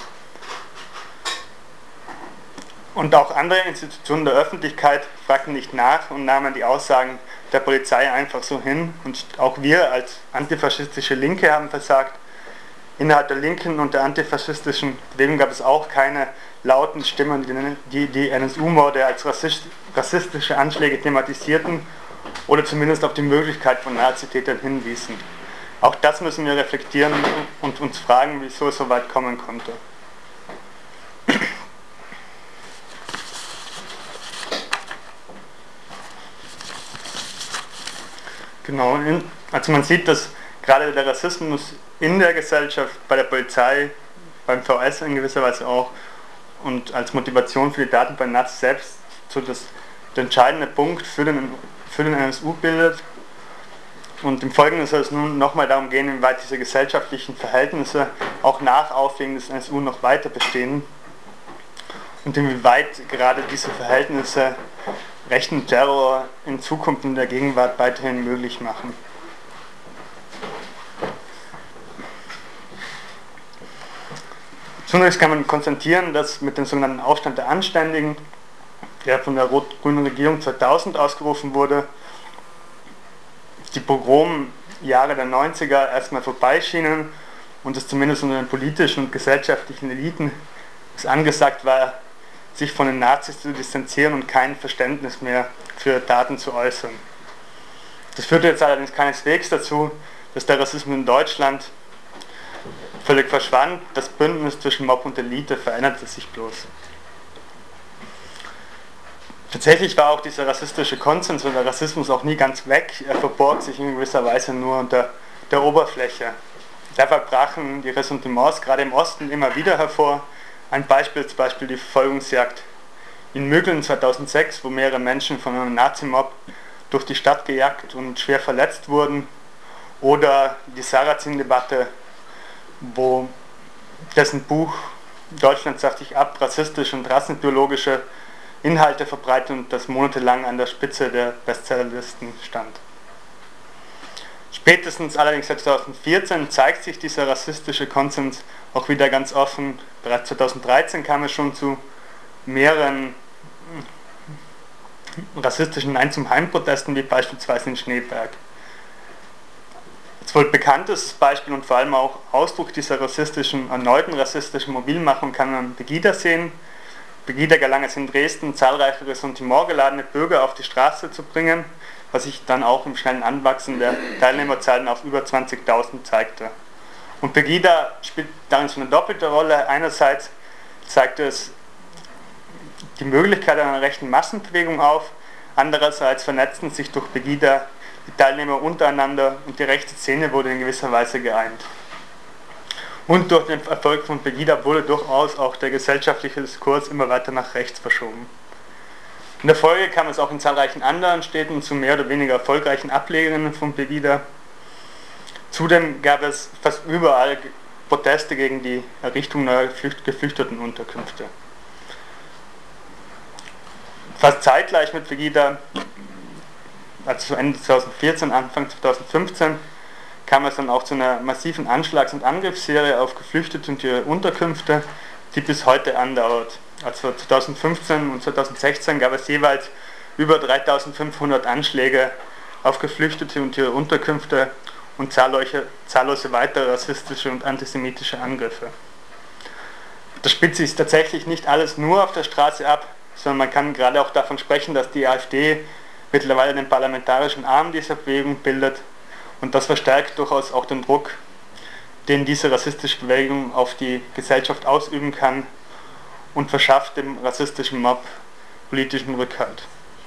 Und auch andere Institutionen der Öffentlichkeit fragten nicht nach und nahmen die Aussagen der Polizei einfach so hin. Und auch wir als antifaschistische Linke haben versagt. Innerhalb der linken und der antifaschistischen Bewegung gab es auch keine lauten Stimmen, die die N S U-Morde als rassistische Anschläge thematisierten oder zumindest auf die Möglichkeit von Nazitätern hinwiesen. Auch das müssen wir reflektieren und uns fragen, wieso es so weit kommen konnte. Genau, also man sieht, dass gerade der Rassismus in der Gesellschaft, bei der Polizei, beim V S in gewisser Weise auch und als Motivation für die Daten bei Nazis selbst so das, der entscheidende Punkt für den, für den N S U bildet. Und im Folgenden soll es nun nochmal darum gehen, inwieweit diese gesellschaftlichen Verhältnisse auch nach Auflegen des N S U noch weiter bestehen und inwieweit gerade diese Verhältnisse rechten Terror in Zukunft und in der Gegenwart weiterhin möglich machen. Zunächst kann man konstatieren, dass mit dem sogenannten Aufstand der Anständigen, der von der rot-grünen Regierung zweitausend ausgerufen wurde, die Pogromjahre der neunziger erstmal vorbeischienen und es zumindest unter den politischen und gesellschaftlichen Eliten es angesagt war, sich von den Nazis zu distanzieren und kein Verständnis mehr für Taten zu äußern. Das führte jetzt allerdings keineswegs dazu, dass der Rassismus in Deutschland völlig verschwand. Das Bündnis zwischen Mob und Elite veränderte sich bloß. Tatsächlich war auch dieser rassistische Konsens und der Rassismus auch nie ganz weg. Er verborg sich in gewisser Weise nur unter der Oberfläche. Dabei brachen die Ressentiments gerade im Osten immer wieder hervor. Ein Beispiel zum Beispiel die Verfolgungsjagd in Mögeln zweitausendsechs, wo mehrere Menschen von einem Nazi-Mob durch die Stadt gejagt und schwer verletzt wurden. Oder die Sarrazin-Debatte, wo dessen Buch Deutschland sagt sich ab, rassistische und rassenideologische Inhalte verbreitet und das monatelang an der Spitze der Bestsellerlisten stand. Spätestens allerdings seit zweitausendvierzehn zeigt sich dieser rassistische Konsens auch wieder ganz offen. Bereits zweitausenddreizehn kam es schon zu mehreren rassistischen Nein zum Heim-Protesten, wie beispielsweise in Schneeberg. Als wohl bekanntestes Beispiel und vor allem auch Ausdruck dieser rassistischen, erneuten rassistischen Mobilmachung kann man Pegida sehen. Pegida gelang es in Dresden, zahlreiche ressentimentgeladene Bürger auf die Straße zu bringen, was sich dann auch im schnellen Anwachsen der Teilnehmerzahlen auf über zwanzigtausend zeigte. Und Pegida spielt darin so eine doppelte Rolle. Einerseits zeigt es die Möglichkeit einer rechten Massenbewegung auf, andererseits vernetzten sich durch Pegida die Teilnehmer untereinander und die rechte Szene wurde in gewisser Weise geeint. Und durch den Erfolg von Pegida wurde durchaus auch der gesellschaftliche Diskurs immer weiter nach rechts verschoben. In der Folge kam es auch in zahlreichen anderen Städten zu mehr oder weniger erfolgreichen Ablegungen von Pegida. Zudem gab es fast überall Proteste gegen die Errichtung neuer Geflüchtetenunterkünfte. Fast zeitgleich mit Pegida, also Ende zweitausendvierzehn, Anfang zweitausendfünfzehn, kam es dann auch zu einer massiven Anschlags- und Angriffsserie auf Geflüchtete und ihre Unterkünfte, die bis heute andauert. Also zweitausendfünfzehn und zweitausendsechzehn gab es jeweils über dreitausendfünfhundert Anschläge auf Geflüchtete und ihre Unterkünfte und zahllose, zahllose weitere rassistische und antisemitische Angriffe. Das spielt sich tatsächlich nicht alles nur auf der Straße ab, sondern man kann gerade auch davon sprechen, dass die AfD mittlerweile den parlamentarischen Arm dieser Bewegung bildet und das verstärkt durchaus auch den Druck, den diese rassistische Bewegung auf die Gesellschaft ausüben kann und verschafft dem rassistischen Mob politischen Rückhalt.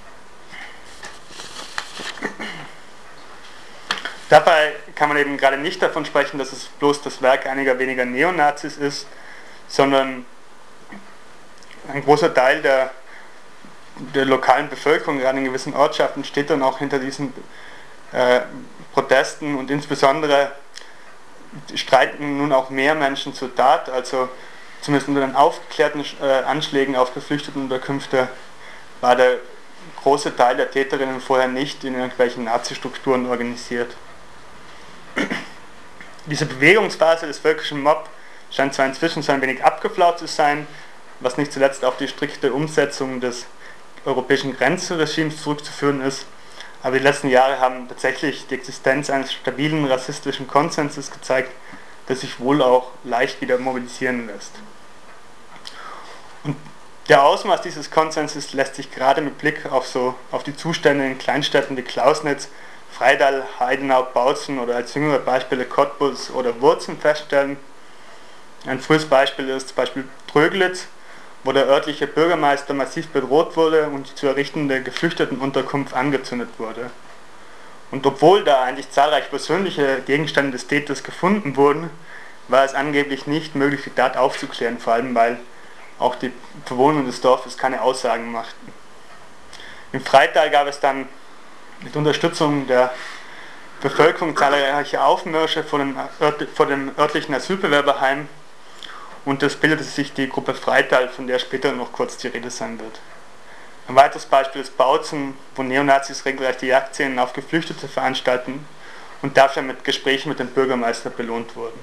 Dabei kann man eben gerade nicht davon sprechen, dass es bloß das Werk einiger weniger Neonazis ist, sondern ein großer Teil der, der lokalen Bevölkerung, gerade in gewissen Ortschaften, steht dann auch hinter diesen äh, Protesten, und insbesondere streiten nun auch mehr Menschen zur Tat, also zumindest unter den aufgeklärten äh, Anschlägen auf Geflüchtetenunterkünfte war der große Teil der Täterinnen vorher nicht in irgendwelchen Nazi-Strukturen organisiert. Diese Bewegungsphase des völkischen Mob scheint zwar inzwischen so ein wenig abgeflaut zu sein, was nicht zuletzt auf die strikte Umsetzung des europäischen Grenzregimes zurückzuführen ist, aber die letzten Jahre haben tatsächlich die Existenz eines stabilen rassistischen Konsenses gezeigt, der sich wohl auch leicht wieder mobilisieren lässt. Und der Ausmaß dieses Konsenses lässt sich gerade mit Blick auf, so, auf die Zustände in Kleinstädten wie Klausnitz, Freidal, Heidenau, Bautzen oder als jüngere Beispiele Cottbus oder Wurzen feststellen. Ein frühes Beispiel ist zum Beispiel Tröglitz, wo der örtliche Bürgermeister massiv bedroht wurde und die zu errichtende Geflüchtetenunterkunft angezündet wurde. Und obwohl da eigentlich zahlreiche persönliche Gegenstände des Täters gefunden wurden, war es angeblich nicht möglich, die Tat aufzuklären, vor allem weil auch die Bewohner des Dorfes keine Aussagen machten. Im Freital gab es dann mit Unterstützung der Bevölkerung zahlreiche Aufmärsche vor dem, Ört, vor dem örtlichen Asylbewerberheim, und es bildete sich die Gruppe Freital, von der später noch kurz die Rede sein wird. Ein weiteres Beispiel ist Bautzen, wo Neonazis regelrechte Jagdszenen auf Geflüchtete veranstalten und dafür mit Gesprächen mit dem Bürgermeister belohnt wurden.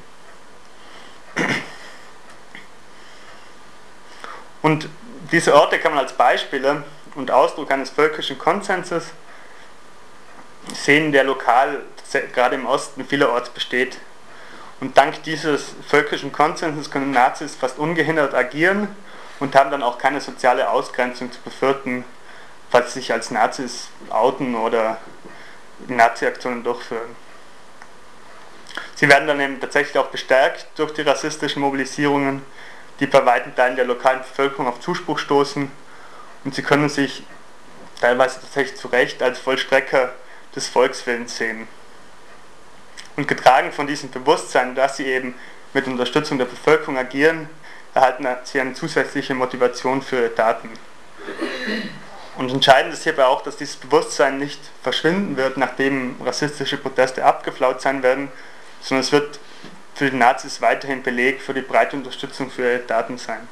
Und diese Orte kann man als Beispiele und Ausdruck eines völkischen Konsenses sehen, der lokal, gerade im Osten, vielerorts besteht. Und dank dieses völkischen Konsenses können Nazis fast ungehindert agieren und haben dann auch keine soziale Ausgrenzung zu befürchten, falls sie sich als Nazis outen oder Nazi-Aktionen durchführen. Sie werden dann eben tatsächlich auch bestärkt durch die rassistischen Mobilisierungen, die bei weiten Teilen der lokalen Bevölkerung auf Zuspruch stoßen, und sie können sich teilweise tatsächlich zu Recht als Vollstrecker des Volkswillens sehen. Und getragen von diesem Bewusstsein, dass sie eben mit Unterstützung der Bevölkerung agieren, erhalten sie eine zusätzliche Motivation für ihre Taten. Und entscheidend ist hierbei auch, dass dieses Bewusstsein nicht verschwinden wird, nachdem rassistische Proteste abgeflaut sein werden, sondern es wird für die Nazis weiterhin Beleg für die breite Unterstützung für ihre Taten sein.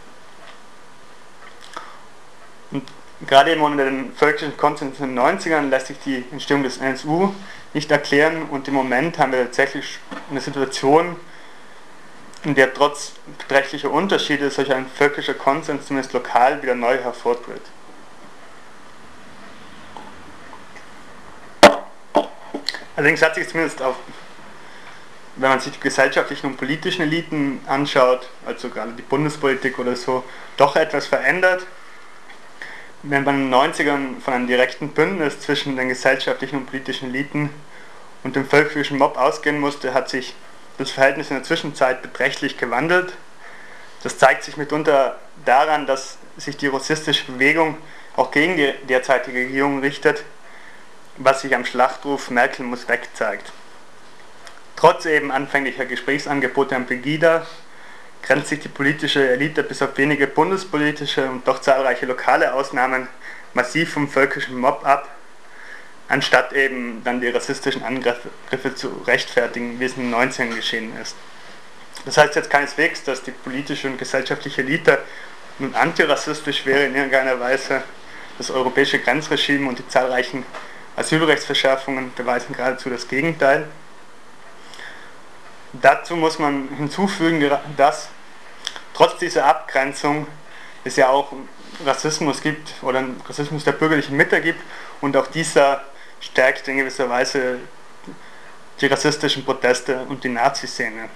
Und gerade eben unter den völkischen Konsens in den neunzigern lässt sich die Entstehung des N S U nicht erklären, und im Moment haben wir tatsächlich eine Situation, in der trotz beträchtlicher Unterschiede solch ein völkischer Konsens zumindest lokal wieder neu hervortritt. Allerdings hat sich zumindest auf, wenn man sich die gesellschaftlichen und politischen Eliten anschaut, also gerade die Bundespolitik oder so, doch etwas verändert. Wenn man in den neunzigern von einem direkten Bündnis zwischen den gesellschaftlichen und politischen Eliten und dem völkischen Mob ausgehen musste, hat sich das Verhältnis in der Zwischenzeit beträchtlich gewandelt. Das zeigt sich mitunter daran, dass sich die rassistische Bewegung auch gegen die derzeitige Regierung richtet, was sich am Schlachtruf "Merkel muss weg" zeigt. Trotz eben anfänglicher Gesprächsangebote am Pegida grenzt sich die politische Elite bis auf wenige bundespolitische und doch zahlreiche lokale Ausnahmen massiv vom völkischen Mob ab, anstatt eben dann die rassistischen Angriffe zu rechtfertigen, wie es in den neunzigern geschehen ist. Das heißt jetzt keineswegs, dass die politische und gesellschaftliche Elite nun antirassistisch wäre in irgendeiner Weise. Das europäische Grenzregime und die zahlreichen Asylrechtsverschärfungen beweisen geradezu das Gegenteil. Dazu muss man hinzufügen, dass trotz dieser Abgrenzung es ja auch Rassismus gibt oder einen Rassismus der bürgerlichen Mitte gibt, und auch dieser stärkt in gewisser Weise die rassistischen Proteste und die Nazi-Szene.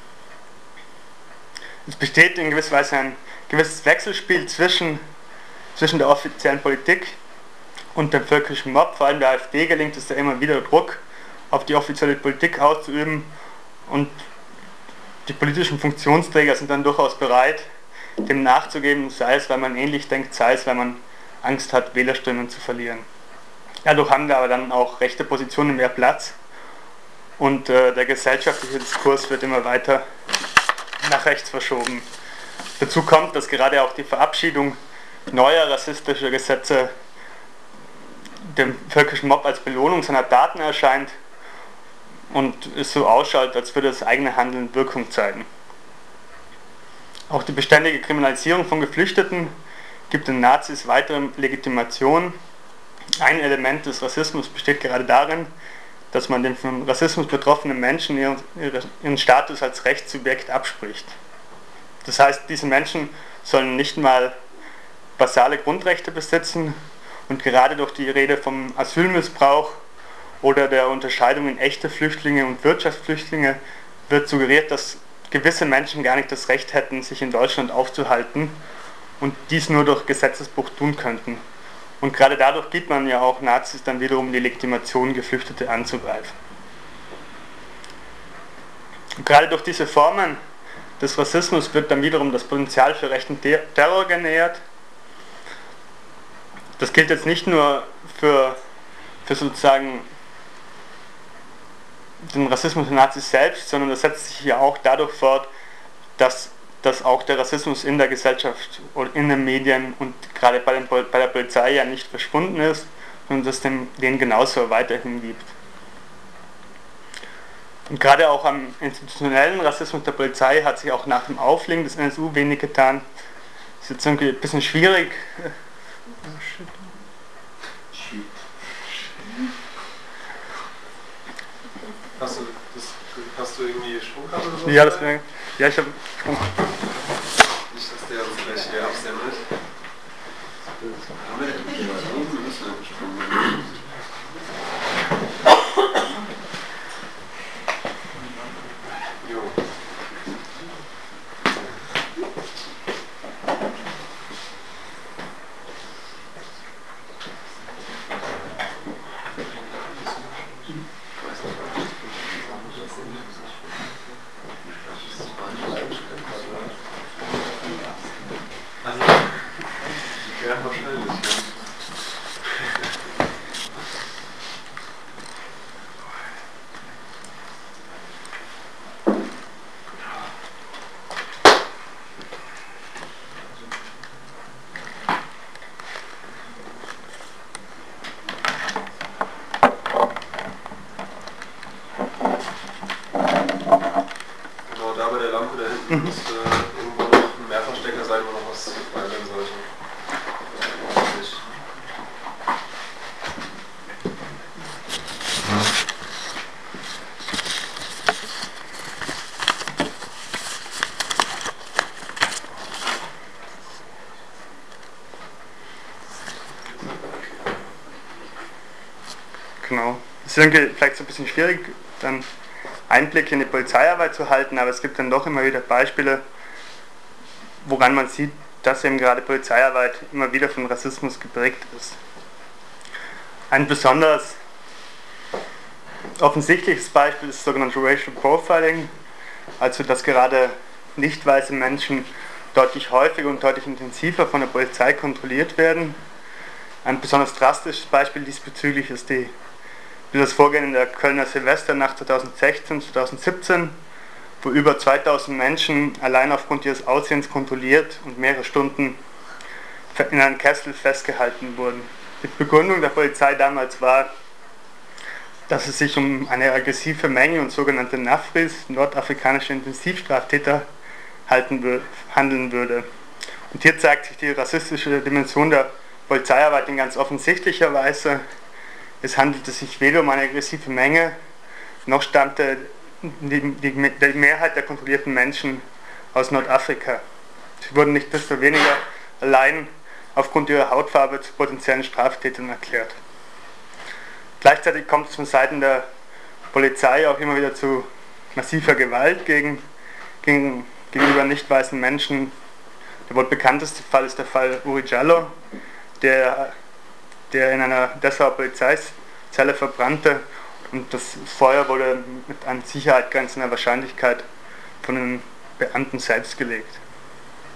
Es besteht in gewisser Weise ein gewisses Wechselspiel zwischen, zwischen der offiziellen Politik und dem völkischen Mob. Vor allem der AfD gelingt es ja immer wieder, Druck auf die offizielle Politik auszuüben, und die politischen Funktionsträger sind dann durchaus bereit, dem nachzugeben, sei es, weil man ähnlich denkt, sei es, weil man Angst hat, Wählerstimmen zu verlieren. Dadurch haben wir aber dann auch rechte Positionen mehr Platz und äh, der gesellschaftliche Diskurs wird immer weiter nach rechts verschoben. Dazu kommt, dass gerade auch die Verabschiedung neuer rassistischer Gesetze dem völkischen Mob als Belohnung seiner Taten erscheint und es so ausschaut, als würde das eigene Handeln Wirkung zeigen. Auch die beständige Kriminalisierung von Geflüchteten gibt den Nazis weitere Legitimation. Ein Element des Rassismus besteht gerade darin, dass man den von Rassismus betroffenen Menschen ihren, ihren Status als Rechtssubjekt abspricht. Das heißt, diese Menschen sollen nicht mal basale Grundrechte besitzen und gerade durch die Rede vom Asylmissbrauch oder der Unterscheidung in echte Flüchtlinge und Wirtschaftsflüchtlinge wird suggeriert, dass gewisse Menschen gar nicht das Recht hätten, sich in Deutschland aufzuhalten und dies nur durch Gesetzesbruch tun könnten. Und gerade dadurch gibt man ja auch Nazis dann wiederum die Legitimation, Geflüchtete anzugreifen. Und gerade durch diese Formen des Rassismus wird dann wiederum das Potenzial für rechten Terror genähert. Das gilt jetzt nicht nur für, für sozusagen den Rassismus der Nazis selbst, sondern das setzt sich ja auch dadurch fort, dass, dass auch der Rassismus in der Gesellschaft oder in den Medien und gerade bei, den, bei der Polizei ja nicht verschwunden ist, sondern dass es den, den genauso weiterhin gibt. Und gerade auch am institutionellen Rassismus der Polizei hat sich auch nach dem Auflegen des N S U wenig getan. Das ist jetzt irgendwie ein bisschen schwierig. Hast du, das, hast du irgendwie Stromkabel oder so? Ja, das wäre. Ja, ich habe Stromkabel. Nicht, dass der uns gleich hier absemmelt. Haben wir denn hier was oben? Wir müssen einen Strom. Jo. Ja, wahrscheinlich, ja. Genau, da bei der Lampe da hinten müsste irgendwo noch ein Mehrfachstecker sein, wo noch was frei sein sollte. Genau. Es ist irgendwie vielleicht so ein bisschen schwierig, dann Einblicke in die Polizeiarbeit zu halten, aber es gibt dann doch immer wieder Beispiele, woran man sieht, dass eben gerade Polizeiarbeit immer wieder von Rassismus geprägt ist. Ein besonders offensichtliches Beispiel ist das sogenannte Racial Profiling, also dass gerade nicht weiße Menschen deutlich häufiger und deutlich intensiver von der Polizei kontrolliert werden. Ein besonders drastisches Beispiel diesbezüglich ist die das Vorgehen in der Kölner Silvesternacht zweitausendsechzehn zweitausendsiebzehn, wo über zweitausend Menschen allein aufgrund ihres Aussehens kontrolliert und mehrere Stunden in einem Kessel festgehalten wurden. Die Begründung der Polizei damals war, dass es sich um eine aggressive Menge und sogenannte Nafris, nordafrikanische Intensivstraftäter, halten, handeln würde. Und hier zeigt sich die rassistische Dimension der Polizeiarbeit in ganz offensichtlicher Weise. Es handelte sich weder um eine aggressive Menge, noch stammte die, die, die Mehrheit der kontrollierten Menschen aus Nordafrika. Sie wurden nicht desto weniger allein aufgrund ihrer Hautfarbe zu potenziellen Straftätern erklärt. Gleichzeitig kommt es von Seiten der Polizei auch immer wieder zu massiver Gewalt gegen, gegen, gegenüber nicht weißen Menschen. Der wohl bekannteste Fall ist der Fall Uri Jallo, der der in einer Dessauer Polizeizelle verbrannte und das Feuer wurde mit an Sicherheit grenzender Wahrscheinlichkeit von den Beamten selbst gelegt.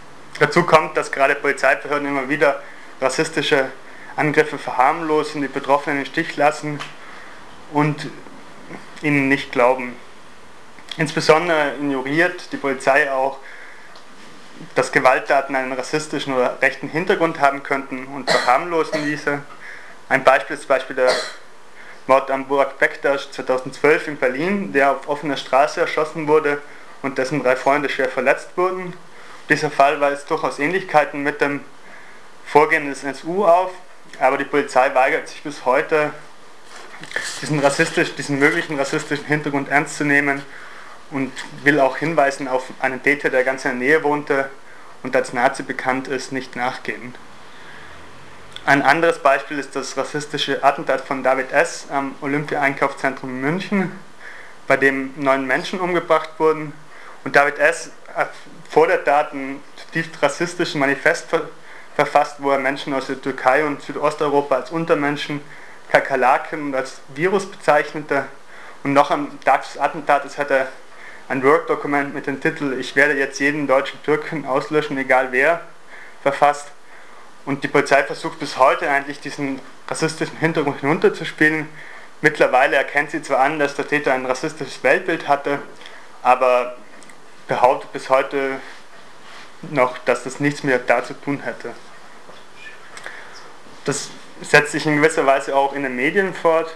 Dazu kommt, dass gerade Polizeibehörden immer wieder rassistische Angriffe verharmlosen, die Betroffenen im Stich lassen und ihnen nicht glauben. Insbesondere ignoriert die Polizei auch, dass Gewalttaten einen rassistischen oder rechten Hintergrund haben könnten und verharmlosen diese. Ein Beispiel ist zum Beispiel der Mord an Burak Bektaş zweitausendzwölf in Berlin, der auf offener Straße erschossen wurde und dessen drei Freunde schwer verletzt wurden. Dieser Fall weist durchaus Ähnlichkeiten mit dem Vorgehen des N S U auf, aber die Polizei weigert sich bis heute, diesen, rassistisch, diesen möglichen rassistischen Hintergrund ernst zu nehmen und will auch Hinweisen auf einen Täter, der ganz in der Nähe wohnte und als Nazi bekannt ist, nicht nachgehen. Ein anderes Beispiel ist das rassistische Attentat von David S. am Olympia-Einkaufszentrum in München, bei dem neun Menschen umgebracht wurden. Und David S. hat vor der Tat ein zutiefst rassistisches Manifest ver verfasst, wo er Menschen aus der Türkei und Südosteuropa als Untermenschen, Kakerlaken und als Virus bezeichnete. Und noch am Tag des Attentates hat er ein Word-Dokument mit dem Titel „Ich werde jetzt jeden deutschen Türken auslöschen, egal wer" verfasst. Und die Polizei versucht bis heute eigentlich diesen rassistischen Hintergrund hinunterzuspielen. Mittlerweile erkennt sie zwar an, dass der Täter ein rassistisches Weltbild hatte, aber behauptet bis heute noch, dass das nichts mehr da zu tun hätte. Das setzt sich in gewisser Weise auch in den Medien fort.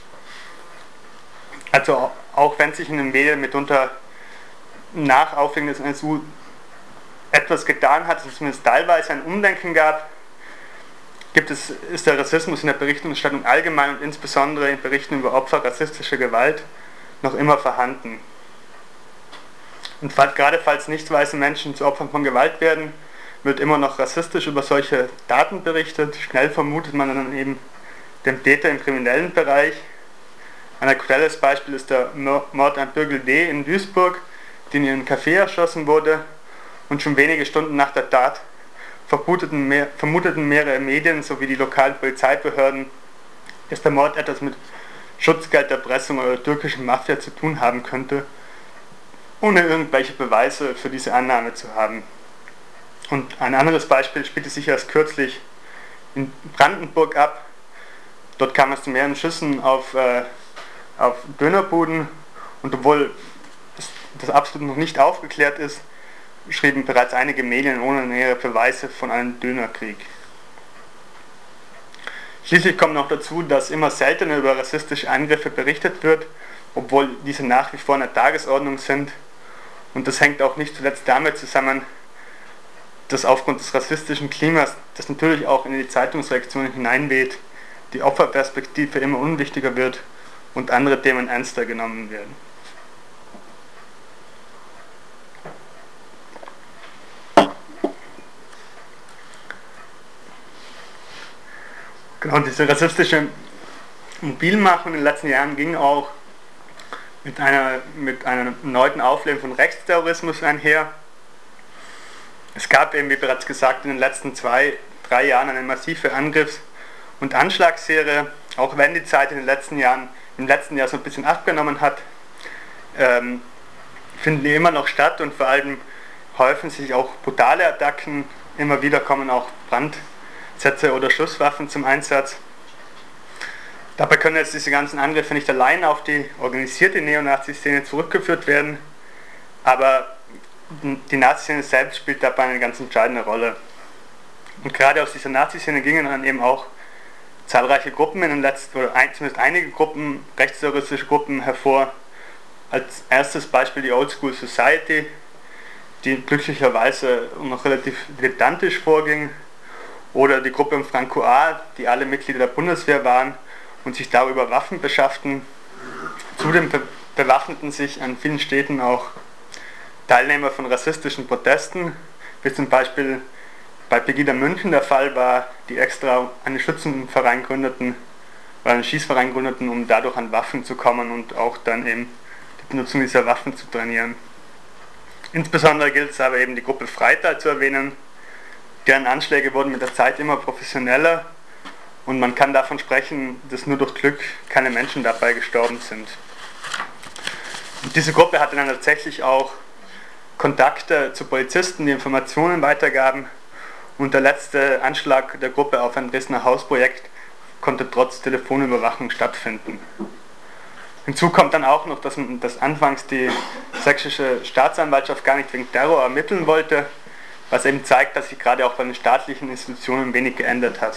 Also auch wenn sich in den Medien mitunter nach Auflegen des N S U etwas getan hat, es zumindest teilweise ein Umdenken gab, gibt es, ist der Rassismus in der Berichterstattung allgemein und insbesondere in Berichten über Opfer rassistischer Gewalt noch immer vorhanden. Und gerade falls nicht weiße Menschen zu Opfern von Gewalt werden, wird immer noch rassistisch über solche Taten berichtet. Schnell vermutet man dann eben den Täter im kriminellen Bereich. Ein aktuelles Beispiel ist der Mord an Birgül D. in Duisburg, die in ihrem Café erschossen wurde, und schon wenige Stunden nach der Tat vermuteten, mehr, vermuteten mehrere Medien sowie die lokalen Polizeibehörden, dass der Mord etwas mit Schutzgelderpressung oder türkischer Mafia zu tun haben könnte, ohne irgendwelche Beweise für diese Annahme zu haben. Und ein anderes Beispiel spielte sich erst kürzlich in Brandenburg ab. Dort kam es zu mehreren Schüssen auf, äh, auf Dönerbuden, und obwohl das, das absolut noch nicht aufgeklärt ist, schrieben bereits einige Medien ohne nähere Beweise von einem Dönerkrieg. Schließlich kommt noch dazu, dass immer seltener über rassistische Angriffe berichtet wird, obwohl diese nach wie vor in der Tagesordnung sind. Und das hängt auch nicht zuletzt damit zusammen, dass aufgrund des rassistischen Klimas, das natürlich auch in die Zeitungsreaktionen hineinweht, die Opferperspektive immer unwichtiger wird und andere Themen ernster genommen werden. Genau, diese rassistische Mobilmachung in den letzten Jahren ging auch mit einer, mit einer erneuten Aufleben von Rechtsterrorismus einher. Es gab eben, wie bereits gesagt, in den letzten zwei, drei Jahren eine massive Angriffs- und Anschlagsserie, auch wenn die Zeit in den letzten Jahren, im letzten Jahr so ein bisschen abgenommen hat, ähm, finden die immer noch statt, und vor allem häufen sich auch brutale Attacken, immer wieder kommen auch Brandsätze oder Schusswaffen zum Einsatz. Dabei können jetzt diese ganzen Angriffe nicht allein auf die organisierte Neonazi-Szene zurückgeführt werden, aber die Nazi-Szene selbst spielt dabei eine ganz entscheidende Rolle. Und gerade aus dieser Nazi-Szene gingen dann eben auch zahlreiche Gruppen in den letzten, oder ein, zumindest einige Gruppen, rechtsterroristische Gruppen hervor. Als erstes Beispiel die Old School Society, die glücklicherweise noch relativ dilettantisch vorging, oder die Gruppe um Franco A., die alle Mitglieder der Bundeswehr waren und sich darüber Waffen beschafften. Zudem be bewaffneten sich an vielen Städten auch Teilnehmer von rassistischen Protesten, wie zum Beispiel bei Pegida München der Fall war, die extra einen Schützenverein gründeten, oder einen Schießverein gründeten, um dadurch an Waffen zu kommen und auch dann eben die Benutzung dieser Waffen zu trainieren. Insbesondere gilt es aber eben die Gruppe Freital zu erwähnen, deren Anschläge wurden mit der Zeit immer professioneller, und man kann davon sprechen, dass nur durch Glück keine Menschen dabei gestorben sind. Und diese Gruppe hatte dann tatsächlich auch Kontakte zu Polizisten, die Informationen weitergaben, und der letzte Anschlag der Gruppe auf ein Dresdner Hausprojekt konnte trotz Telefonüberwachung stattfinden. Hinzu kommt dann auch noch, dass, dass anfangs die sächsische Staatsanwaltschaft gar nicht wegen Terror ermitteln wollte, was eben zeigt, dass sich gerade auch bei den staatlichen Institutionen wenig geändert hat.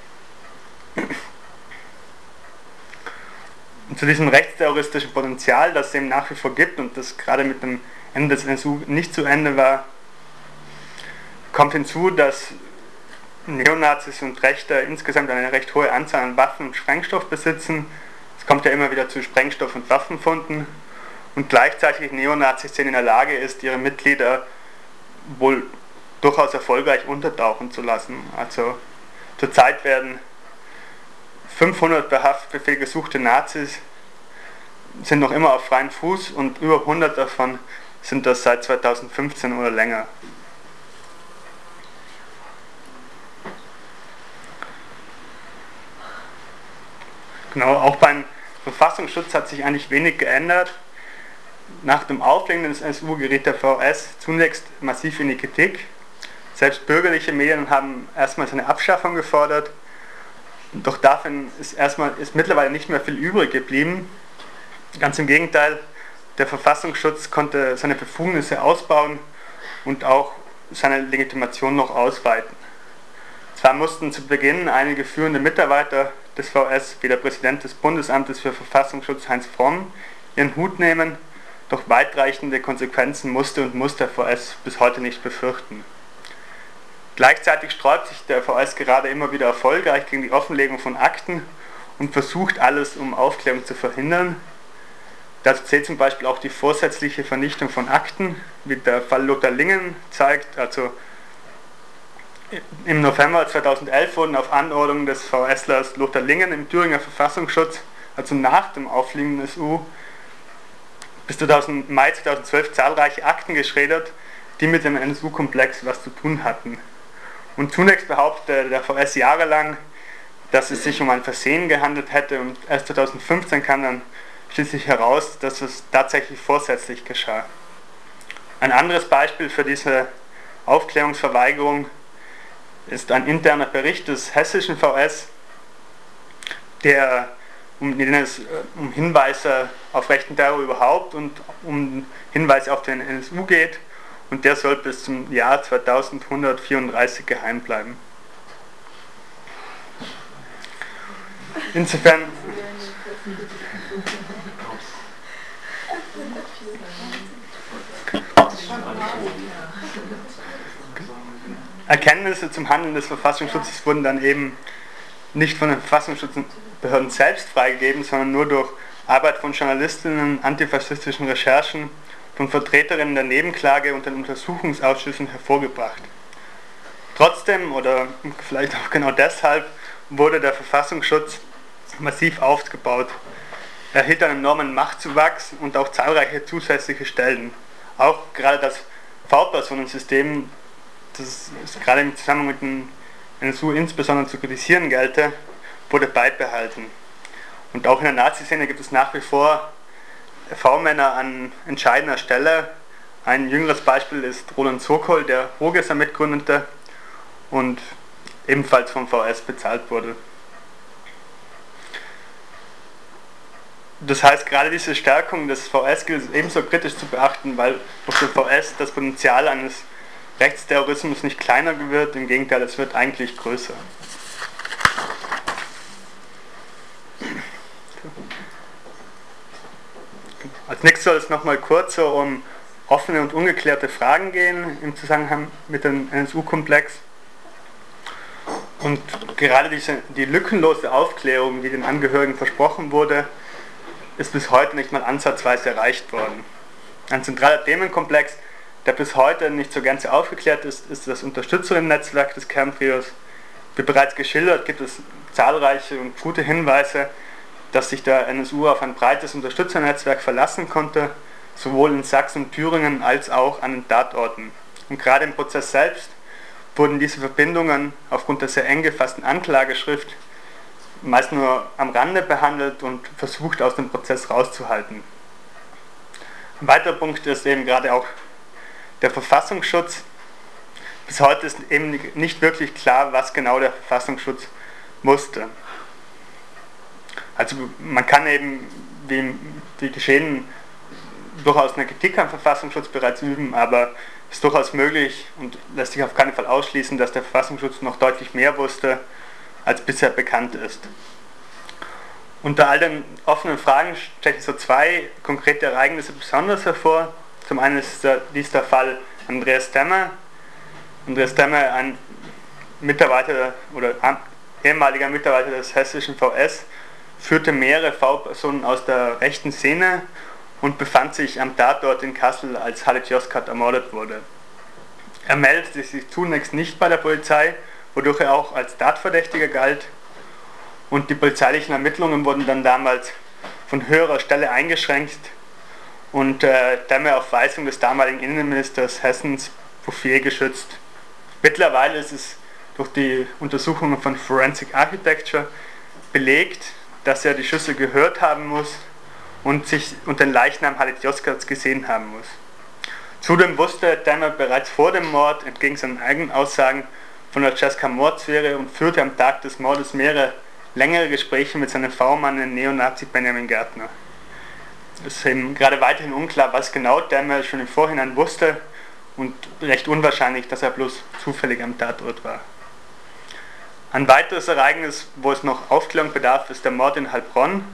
Und zu diesem rechtsterroristischen Potenzial, das es eben nach wie vor gibt und das gerade mit dem Ende des N S U nicht zu Ende war, kommt hinzu, dass Neonazis und Rechte insgesamt eine recht hohe Anzahl an Waffen und Sprengstoff besitzen. Es kommt ja immer wieder zu Sprengstoff- und Waffenfunden und gleichzeitig die Neonazi-Szene in der Lage ist, ihre Mitglieder wohl durchaus erfolgreich untertauchen zu lassen. Also zurzeit werden fünfhundert per Haftbefehl gesuchte Nazis sind noch immer auf freiem Fuß und über hundert davon sind das seit zweitausendfünfzehn oder länger. Genau, auch beim Verfassungsschutz hat sich eigentlich wenig geändert. Nach dem Auflegen des N S U geriet der V S zunächst massiv in die Kritik. Selbst bürgerliche Medien haben erstmal seine Abschaffung gefordert. Doch davon ist, erstmal, ist mittlerweile nicht mehr viel übrig geblieben. Ganz im Gegenteil, der Verfassungsschutz konnte seine Befugnisse ausbauen und auch seine Legitimation noch ausweiten. Zwar mussten zu Beginn einige führende Mitarbeiter des V S, wie der Präsident des Bundesamtes für Verfassungsschutz Heinz Fromm, ihren Hut nehmen, doch weitreichende Konsequenzen musste und muss der V S bis heute nicht befürchten. Gleichzeitig sträubt sich der V S gerade immer wieder erfolgreich gegen die Offenlegung von Akten und versucht alles, um Aufklärung zu verhindern. Dazu zählt zum Beispiel auch die vorsätzliche Vernichtung von Akten, wie der Fall Lothar Lingen zeigt. Also im November zweitausendelf wurden auf Anordnung des VSlers Lothar Lingen im Thüringer Verfassungsschutz, also nach dem Aufliegen des N S U, bis zum Mai zweitausendzwölf zahlreiche Akten geschreddert, die mit dem N S U-Komplex was zu tun hatten. Und zunächst behauptete der V S jahrelang, dass es sich um ein Versehen gehandelt hätte, und erst zweitausendfünfzehn kam dann schließlich heraus, dass es tatsächlich vorsätzlich geschah. Ein anderes Beispiel für diese Aufklärungsverweigerung ist ein interner Bericht des hessischen V S, der, um, den es um Hinweise auf rechten Terror überhaupt und um Hinweise auf den N S U geht, und der soll bis zum Jahr zweitausendeinhundertvierunddreißig geheim bleiben. Insofern Erkenntnisse zum Handeln des Verfassungsschutzes wurden dann eben nicht von den Verfassungsschutzbehörden selbst freigegeben, sondern nur durch Arbeit von Journalistinnen, antifaschistischen Recherchen, von Vertreterinnen der Nebenklage und den Untersuchungsausschüssen hervorgebracht. Trotzdem, oder vielleicht auch genau deshalb, wurde der Verfassungsschutz massiv aufgebaut. Er erhielt einen enormen Machtzuwachs und auch zahlreiche zusätzliche Stellen. Auch gerade das V-Personensystem, das ist gerade im Zusammenhang mit dem N S U insbesondere zu kritisieren gelte, wurde beibehalten. Und auch in der Nazi-Szene gibt es nach wie vor V-Männer an entscheidender Stelle. Ein jüngeres Beispiel ist Roland Sokol, der Rogesser mitgründete und ebenfalls vom V S bezahlt wurde. Das heißt, gerade diese Stärkung des V S gilt es ebenso kritisch zu beachten, weil durch den V S das Potenzial eines Rechtsterrorismus nicht kleiner wird, im Gegenteil, es wird eigentlich größer. Als nächstes soll es nochmal kurz so um offene und ungeklärte Fragen gehen im Zusammenhang mit dem N S U-Komplex. Und gerade diese, die lückenlose Aufklärung, die den Angehörigen versprochen wurde, ist bis heute nicht mal ansatzweise erreicht worden. Ein zentraler Themenkomplex, der bis heute nicht so ganz aufgeklärt ist, ist das Unterstützerinnen-Netzwerk des Kerntrios. Wie bereits geschildert, gibt es zahlreiche und gute Hinweise, dass sich der N S U auf ein breites Unterstützernetzwerk verlassen konnte, sowohl in Sachsen und Thüringen als auch an den Tatorten. Und gerade im Prozess selbst wurden diese Verbindungen aufgrund der sehr eng gefassten Anklageschrift meist nur am Rande behandelt und versucht, aus dem Prozess rauszuhalten. Ein weiterer Punkt ist eben gerade auch Der Verfassungsschutz, bis heute ist eben nicht wirklich klar, was genau der Verfassungsschutz wusste. Also man kann eben, wie, wie geschehen, durchaus eine Kritik am Verfassungsschutz bereits üben, aber es ist durchaus möglich und lässt sich auf keinen Fall ausschließen, dass der Verfassungsschutz noch deutlich mehr wusste, als bisher bekannt ist. Unter all den offenen Fragen stechen so zwei konkrete Ereignisse besonders hervor. Zum einen ist dies der Fall Andreas Demme. Andreas Demme, ein Mitarbeiter oder ehemaliger Mitarbeiter des hessischen V S, führte mehrere V-Personen aus der rechten Szene und befand sich am Tatort in Kassel, als Halit Yozgat ermordet wurde. Er meldete sich zunächst nicht bei der Polizei, wodurch er auch als Tatverdächtiger galt, und die polizeilichen Ermittlungen wurden dann damals von höherer Stelle eingeschränkt und äh, Demme auf Weisung des damaligen Innenministers Hessens Bouffier geschützt. Mittlerweile ist es durch die Untersuchungen von Forensic Architecture belegt, dass er die Schüsse gehört haben muss und, sich, und den Leichnam Halit Yozgats gesehen haben muss. Zudem wusste Demme bereits vor dem Mord, entgegen seinen eigenen Aussagen, von der Cesca-Mordsphäre und führte am Tag des Mordes mehrere längere Gespräche mit seinem V-Mann, den Neonazi Benjamin Gärtner. Es ist eben gerade weiterhin unklar, was genau Demme schon im Vorhinein wusste, und recht unwahrscheinlich, dass er bloß zufällig am Tatort war. Ein weiteres Ereignis, wo es noch Aufklärung bedarf, ist der Mord in Heilbronn.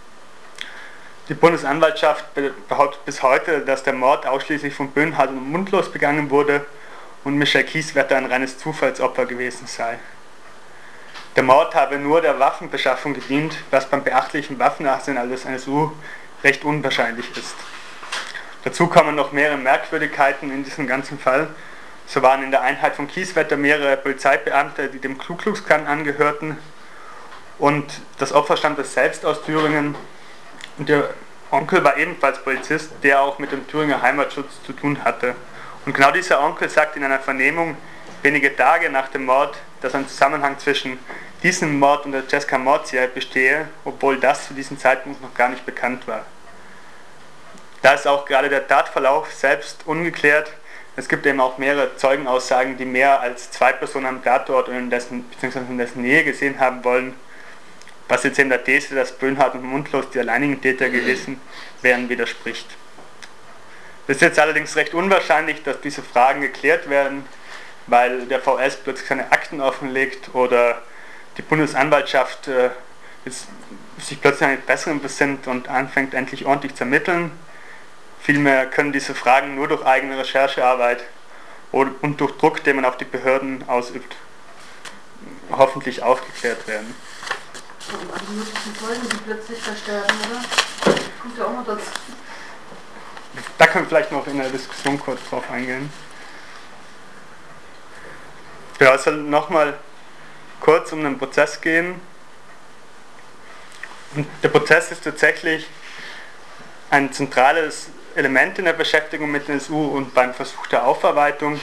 Die Bundesanwaltschaft behauptet bis heute, dass der Mord ausschließlich von Böhnhardt und Mundlos begangen wurde und Michael Kieswetter ein reines Zufallsopfer gewesen sei. Der Mord habe nur der Waffenbeschaffung gedient, was beim beachtlichen Waffenarsenal des N S U recht unwahrscheinlich ist. Dazu kommen noch mehrere Merkwürdigkeiten in diesem ganzen Fall. So waren in der Einheit von Kieswetter mehrere Polizeibeamte, die dem Ku Klux Klan angehörten, und das Opfer stammte selbst aus Thüringen, und der Onkel war ebenfalls Polizist, der auch mit dem Thüringer Heimatschutz zu tun hatte. Und genau dieser Onkel sagt in einer Vernehmung wenige Tage nach dem Mord, dass ein Zusammenhang zwischen diesem Mord und der Cesca-Mordserie bestehe, obwohl das zu diesem Zeitpunkt noch gar nicht bekannt war. Da ist auch gerade der Tatverlauf selbst ungeklärt. Es gibt eben auch mehrere Zeugenaussagen, die mehr als zwei Personen am Tatort und in dessen, beziehungsweise in dessen Nähe gesehen haben wollen, was jetzt in der These, dass Böhnhardt und Mundlos die alleinigen Täter gewesen wären, widerspricht. Es ist jetzt allerdings recht unwahrscheinlich, dass diese Fragen geklärt werden, weil der V S plötzlich seine Akten offenlegt oder die Bundesanwaltschaft äh, jetzt sich plötzlich einen besseren besinnt und anfängt endlich ordentlich zu ermitteln. Vielmehr können diese Fragen nur durch eigene Recherchearbeit und durch Druck, den man auf die Behörden ausübt, hoffentlich aufgeklärt werden. Und die möglichen Folgen, die plötzlich versterben, oder? Kommt ja auch noch dazu. Da können wir vielleicht noch in der Diskussion kurz drauf eingehen. Ja, es soll nochmal kurz um den Prozess gehen. Und der Prozess ist tatsächlich ein zentrales Element in der Beschäftigung mit dem N S U und beim Versuch der Aufarbeitung.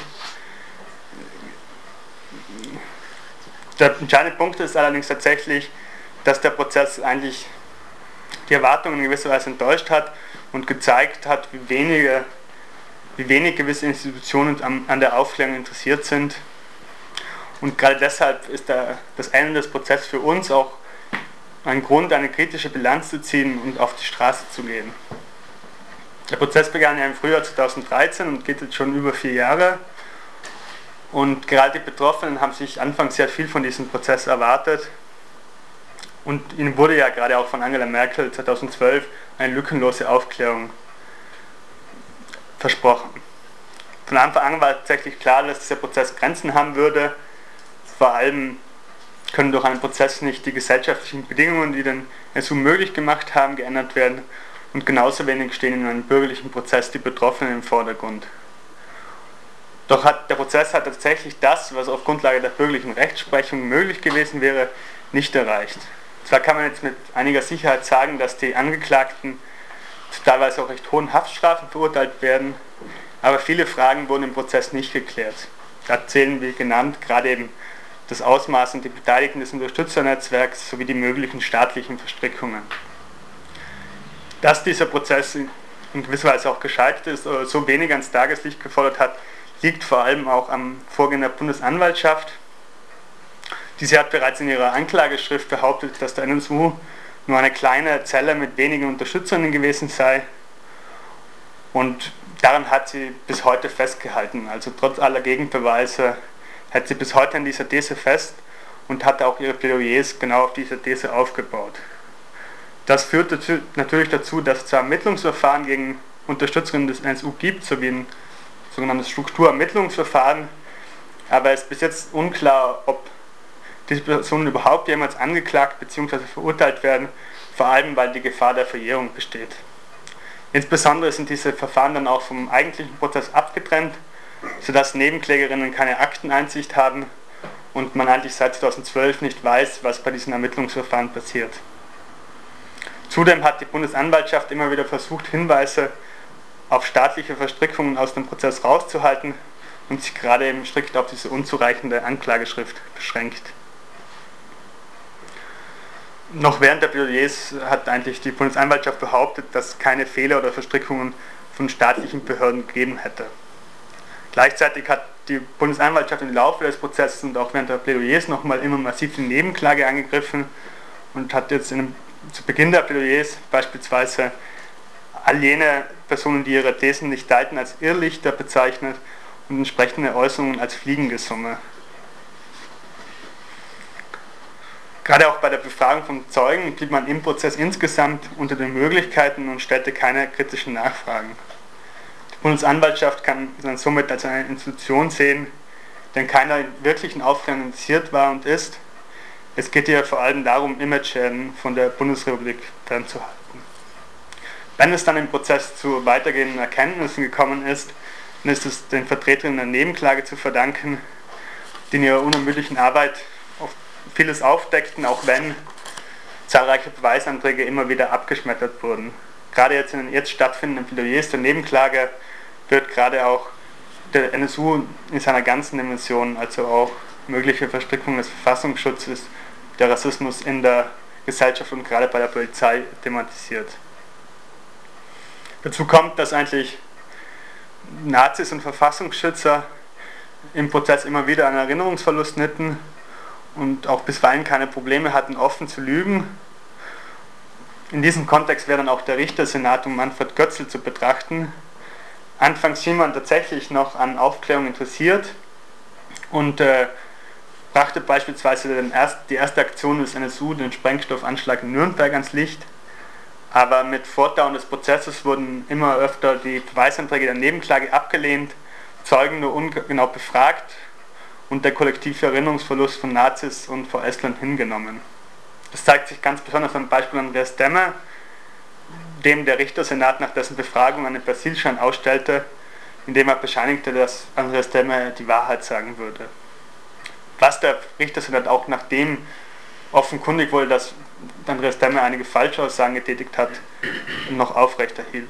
Der entscheidende Punkt ist allerdings tatsächlich, dass der Prozess eigentlich die Erwartungen in gewisser Weise enttäuscht hat und gezeigt hat, wie wenige, wie wenig gewisse Institutionen an, an der Aufklärung interessiert sind. Und gerade deshalb ist der, das Ende des Prozesses für uns auch ein Grund, eine kritische Bilanz zu ziehen und auf die Straße zu gehen. Der Prozess begann ja im Frühjahr zweitausenddreizehn und geht jetzt schon über vier Jahre. Und gerade die Betroffenen haben sich anfangs sehr viel von diesem Prozess erwartet. Und ihnen wurde ja gerade auch von Angela Merkel zweitausendzwölf eine lückenlose Aufklärung versprochen. Von Anfang an war tatsächlich klar, dass dieser Prozess Grenzen haben würde. Vor allem können durch einen Prozess nicht die gesellschaftlichen Bedingungen, die den N S U möglich gemacht haben, geändert werden. Und genauso wenig stehen in einem bürgerlichen Prozess die Betroffenen im Vordergrund. Doch hat der Prozess hat tatsächlich das, was auf Grundlage der bürgerlichen Rechtsprechung möglich gewesen wäre, nicht erreicht. Zwar kann man jetzt mit einiger Sicherheit sagen, dass die Angeklagten zu teilweise auch recht hohen Haftstrafen verurteilt werden, aber viele Fragen wurden im Prozess nicht geklärt. Da zählen, wie genannt, gerade eben das Ausmaß und die Beteiligten des Unterstützernetzwerks sowie die möglichen staatlichen Verstrickungen. Dass dieser Prozess in gewisser Weise auch gescheitert ist oder so wenig ans Tageslicht gefordert hat, liegt vor allem auch am Vorgehen der Bundesanwaltschaft. Diese hat bereits in ihrer Anklageschrift behauptet, dass der N S U nur eine kleine Zelle mit wenigen Unterstützern gewesen sei, und daran hat sie bis heute festgehalten. Also trotz aller Gegenbeweise hält sie bis heute an dieser These fest und hat auch ihre Plädoyers genau auf dieser These aufgebaut. Das führt dazu, natürlich dazu, dass es zwar Ermittlungsverfahren gegen Unterstützerinnen des N S U gibt, sowie ein sogenanntes Strukturermittlungsverfahren, aber es ist bis jetzt unklar, ob diese Personen überhaupt jemals angeklagt bzw. verurteilt werden, vor allem weil die Gefahr der Verjährung besteht. Insbesondere sind diese Verfahren dann auch vom eigentlichen Prozess abgetrennt, sodass Nebenklägerinnen keine Akteneinsicht haben und man eigentlich seit zweitausendzwölf nicht weiß, was bei diesen Ermittlungsverfahren passiert. Zudem hat die Bundesanwaltschaft immer wieder versucht, Hinweise auf staatliche Verstrickungen aus dem Prozess rauszuhalten und sich gerade eben strikt auf diese unzureichende Anklageschrift beschränkt. Noch während der Plädoyers hat eigentlich die Bundesanwaltschaft behauptet, dass es keine Fehler oder Verstrickungen von staatlichen Behörden gegeben hätte. Gleichzeitig hat die Bundesanwaltschaft im Laufe des Prozesses und auch während der Plädoyers nochmal immer massiv die Nebenklage angegriffen und hat jetzt in einem, zu Beginn der Plädoyers beispielsweise all jene Personen, die ihre Thesen nicht teilten, als Irrlichter bezeichnet und entsprechende Äußerungen als Fliegengesumme. Gerade auch bei der Befragung von Zeugen blieb man im Prozess insgesamt unter den Möglichkeiten und stellte keine kritischen Nachfragen. Die Bundesanwaltschaft kann dann somit als eine Institution sehen, die an keiner wirklichen Aufklärung interessiert war und ist. Es geht hier vor allem darum, Imageschäden von der Bundesrepublik fernzuhalten. Wenn es dann im Prozess zu weitergehenden Erkenntnissen gekommen ist, dann ist es den Vertreterinnen der Nebenklage zu verdanken, die in ihrer unermüdlichen Arbeit vieles aufdeckten, auch wenn zahlreiche Beweisanträge immer wieder abgeschmettert wurden. Gerade jetzt in den jetzt stattfindenden Plädoyers der Nebenklage wird gerade auch der N S U in seiner ganzen Dimension, also auch mögliche Verstrickung des Verfassungsschutzes, der Rassismus in der Gesellschaft und gerade bei der Polizei thematisiert. Dazu kommt, dass eigentlich Nazis und Verfassungsschützer im Prozess immer wieder einen Erinnerungsverlust litten und auch bisweilen keine Probleme hatten, offen zu lügen. In diesem Kontext wäre dann auch der Richtersenat um Manfred Götzl zu betrachten. Anfangs schien man tatsächlich noch an Aufklärung interessiert und äh, brachte beispielsweise den erst, die erste Aktion des N S U, den Sprengstoffanschlag in Nürnberg, ans Licht. Aber mit Fortdauern des Prozesses wurden immer öfter die Beweisanträge der Nebenklage abgelehnt, Zeugen nur ungenau befragt und der kollektive Erinnerungsverlust von Nazis und V S-Lern hingenommen. Das zeigt sich ganz besonders am Beispiel Andreas Demme, dem der Richtersenat nach dessen Befragung einen Persilschein ausstellte, indem er bescheinigte, dass Andreas Demme die Wahrheit sagen würde. Was der Richtersenat auch nachdem offenkundig wurde, dass Andreas Demme einige Falschaussagen getätigt hat, noch aufrechterhielt.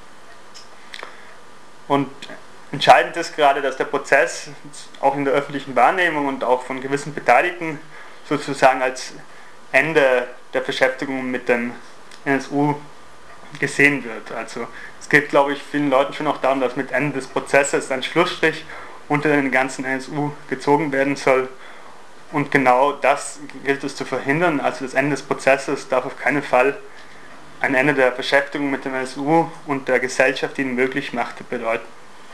Und entscheidend ist gerade, dass der Prozess auch in der öffentlichen Wahrnehmung und auch von gewissen Beteiligten sozusagen als Ende der Beschäftigung mit dem N S U gesehen wird. Also es geht, glaube ich, vielen Leuten schon auch darum, dass mit Ende des Prozesses ein Schlussstrich unter den ganzen N S U gezogen werden soll. Und genau das gilt es zu verhindern. Also das Ende des Prozesses darf auf keinen Fall ein Ende der Beschäftigung mit dem N S U und der Gesellschaft, die ihn möglich machte, bedeuten.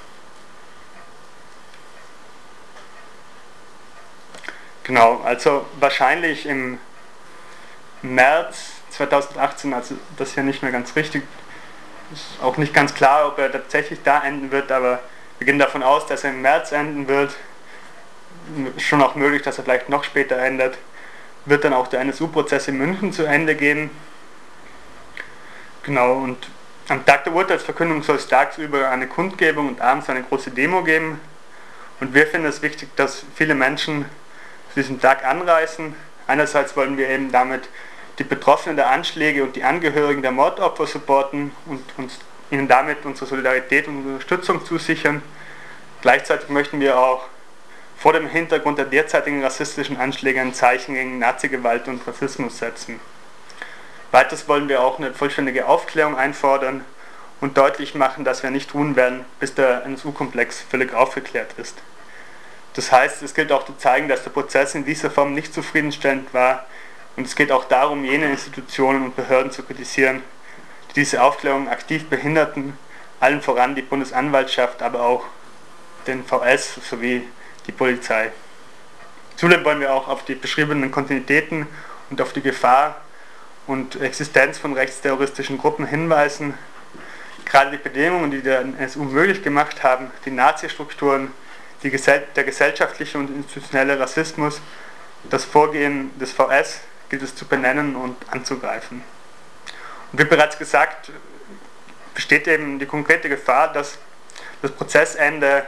Genau, also wahrscheinlich im März zweitausendachtzehn, also das ist ja nicht mehr ganz richtig, ist auch nicht ganz klar, ob er tatsächlich da enden wird, aber wir gehen davon aus, dass er im März enden wird. Schon auch möglich, dass er vielleicht noch später endet. Wird dann auch der N S U-Prozess in München zu Ende gehen. Genau, und am Tag der Urteilsverkündung soll es tagsüber eine Kundgebung und abends eine große Demo geben. Und wir finden es wichtig, dass viele Menschen zu diesem Tag anreisen. Einerseits wollen wir eben damit die Betroffenen der Anschläge und die Angehörigen der Mordopfer supporten und uns, ihnen damit unsere Solidarität und Unterstützung zusichern. Gleichzeitig möchten wir auch vor dem Hintergrund der derzeitigen rassistischen Anschläge ein Zeichen gegen Nazigewalt und Rassismus setzen. Weiters wollen wir auch eine vollständige Aufklärung einfordern und deutlich machen, dass wir nicht ruhen werden, bis der N S U-Komplex völlig aufgeklärt ist. Das heißt, es gilt auch zu zeigen, dass der Prozess in dieser Form nicht zufriedenstellend war, und es geht auch darum, jene Institutionen und Behörden zu kritisieren, die diese Aufklärung aktiv behinderten, allen voran die Bundesanwaltschaft, aber auch den V S sowie die Polizei. Zudem wollen wir auch auf die beschriebenen Kontinuitäten und auf die Gefahr und Existenz von rechtsterroristischen Gruppen hinweisen. Gerade die Bedingungen, die der N S U möglich gemacht haben, die Nazi-Strukturen, die Gesell- der gesellschaftliche und institutionelle Rassismus, das Vorgehen des V S gilt es zu benennen und anzugreifen. Und wie bereits gesagt, besteht eben die konkrete Gefahr, dass das Prozessende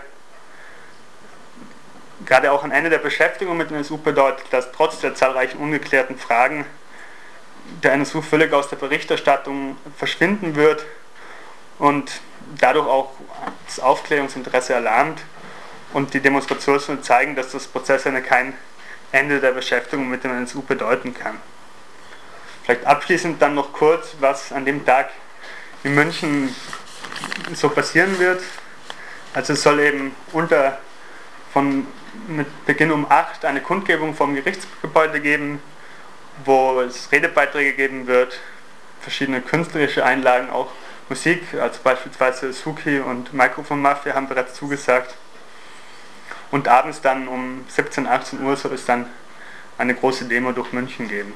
gerade auch ein Ende der Beschäftigung mit dem N S U bedeutet, dass trotz der zahlreichen ungeklärten Fragen der N S U völlig aus der Berichterstattung verschwinden wird und dadurch auch das Aufklärungsinteresse erlahmt, und die Demonstrationen sollen zeigen, dass das Prozessende kein Ende der Beschäftigung mit dem N S U bedeuten kann. Vielleicht abschließend dann noch kurz, was an dem Tag in München so passieren wird. Also es soll eben unter von mit Beginn um acht eine Kundgebung vom Gerichtsgebäude geben, wo es Redebeiträge geben wird, verschiedene künstlerische Einlagen, auch Musik, also beispielsweise Suki und Microphone Mafia haben bereits zugesagt. Und abends dann um siebzehn, achtzehn Uhr soll es dann eine große Demo durch München geben.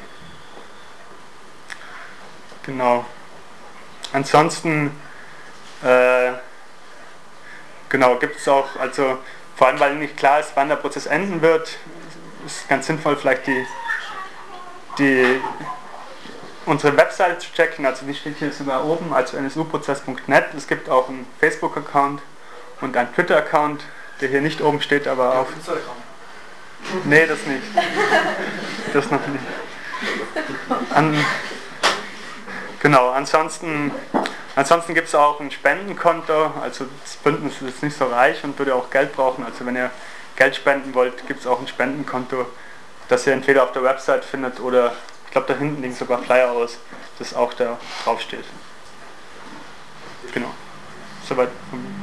Genau. Ansonsten äh, genau, gibt es auch, also vor allem weil nicht klar ist, wann der Prozess enden wird, ist ganz sinnvoll vielleicht die, die unsere Webseite zu checken, also die steht hier sogar oben, also n s u prozess punkt net. Es gibt auch einen Facebook-Account und einen Twitter-Account, der hier nicht oben steht, aber ja, auf... Nee, das nicht. Das noch nicht. An, genau, ansonsten, ansonsten gibt es auch ein Spendenkonto, also das Bündnis ist nicht so reich und würde auch Geld brauchen, also wenn ihr Geld spenden wollt, gibt es auch ein Spendenkonto, das ihr entweder auf der Website findet oder, ich glaube da hinten liegen sogar Flyer aus, das auch da drauf steht. Genau, soweit von mir.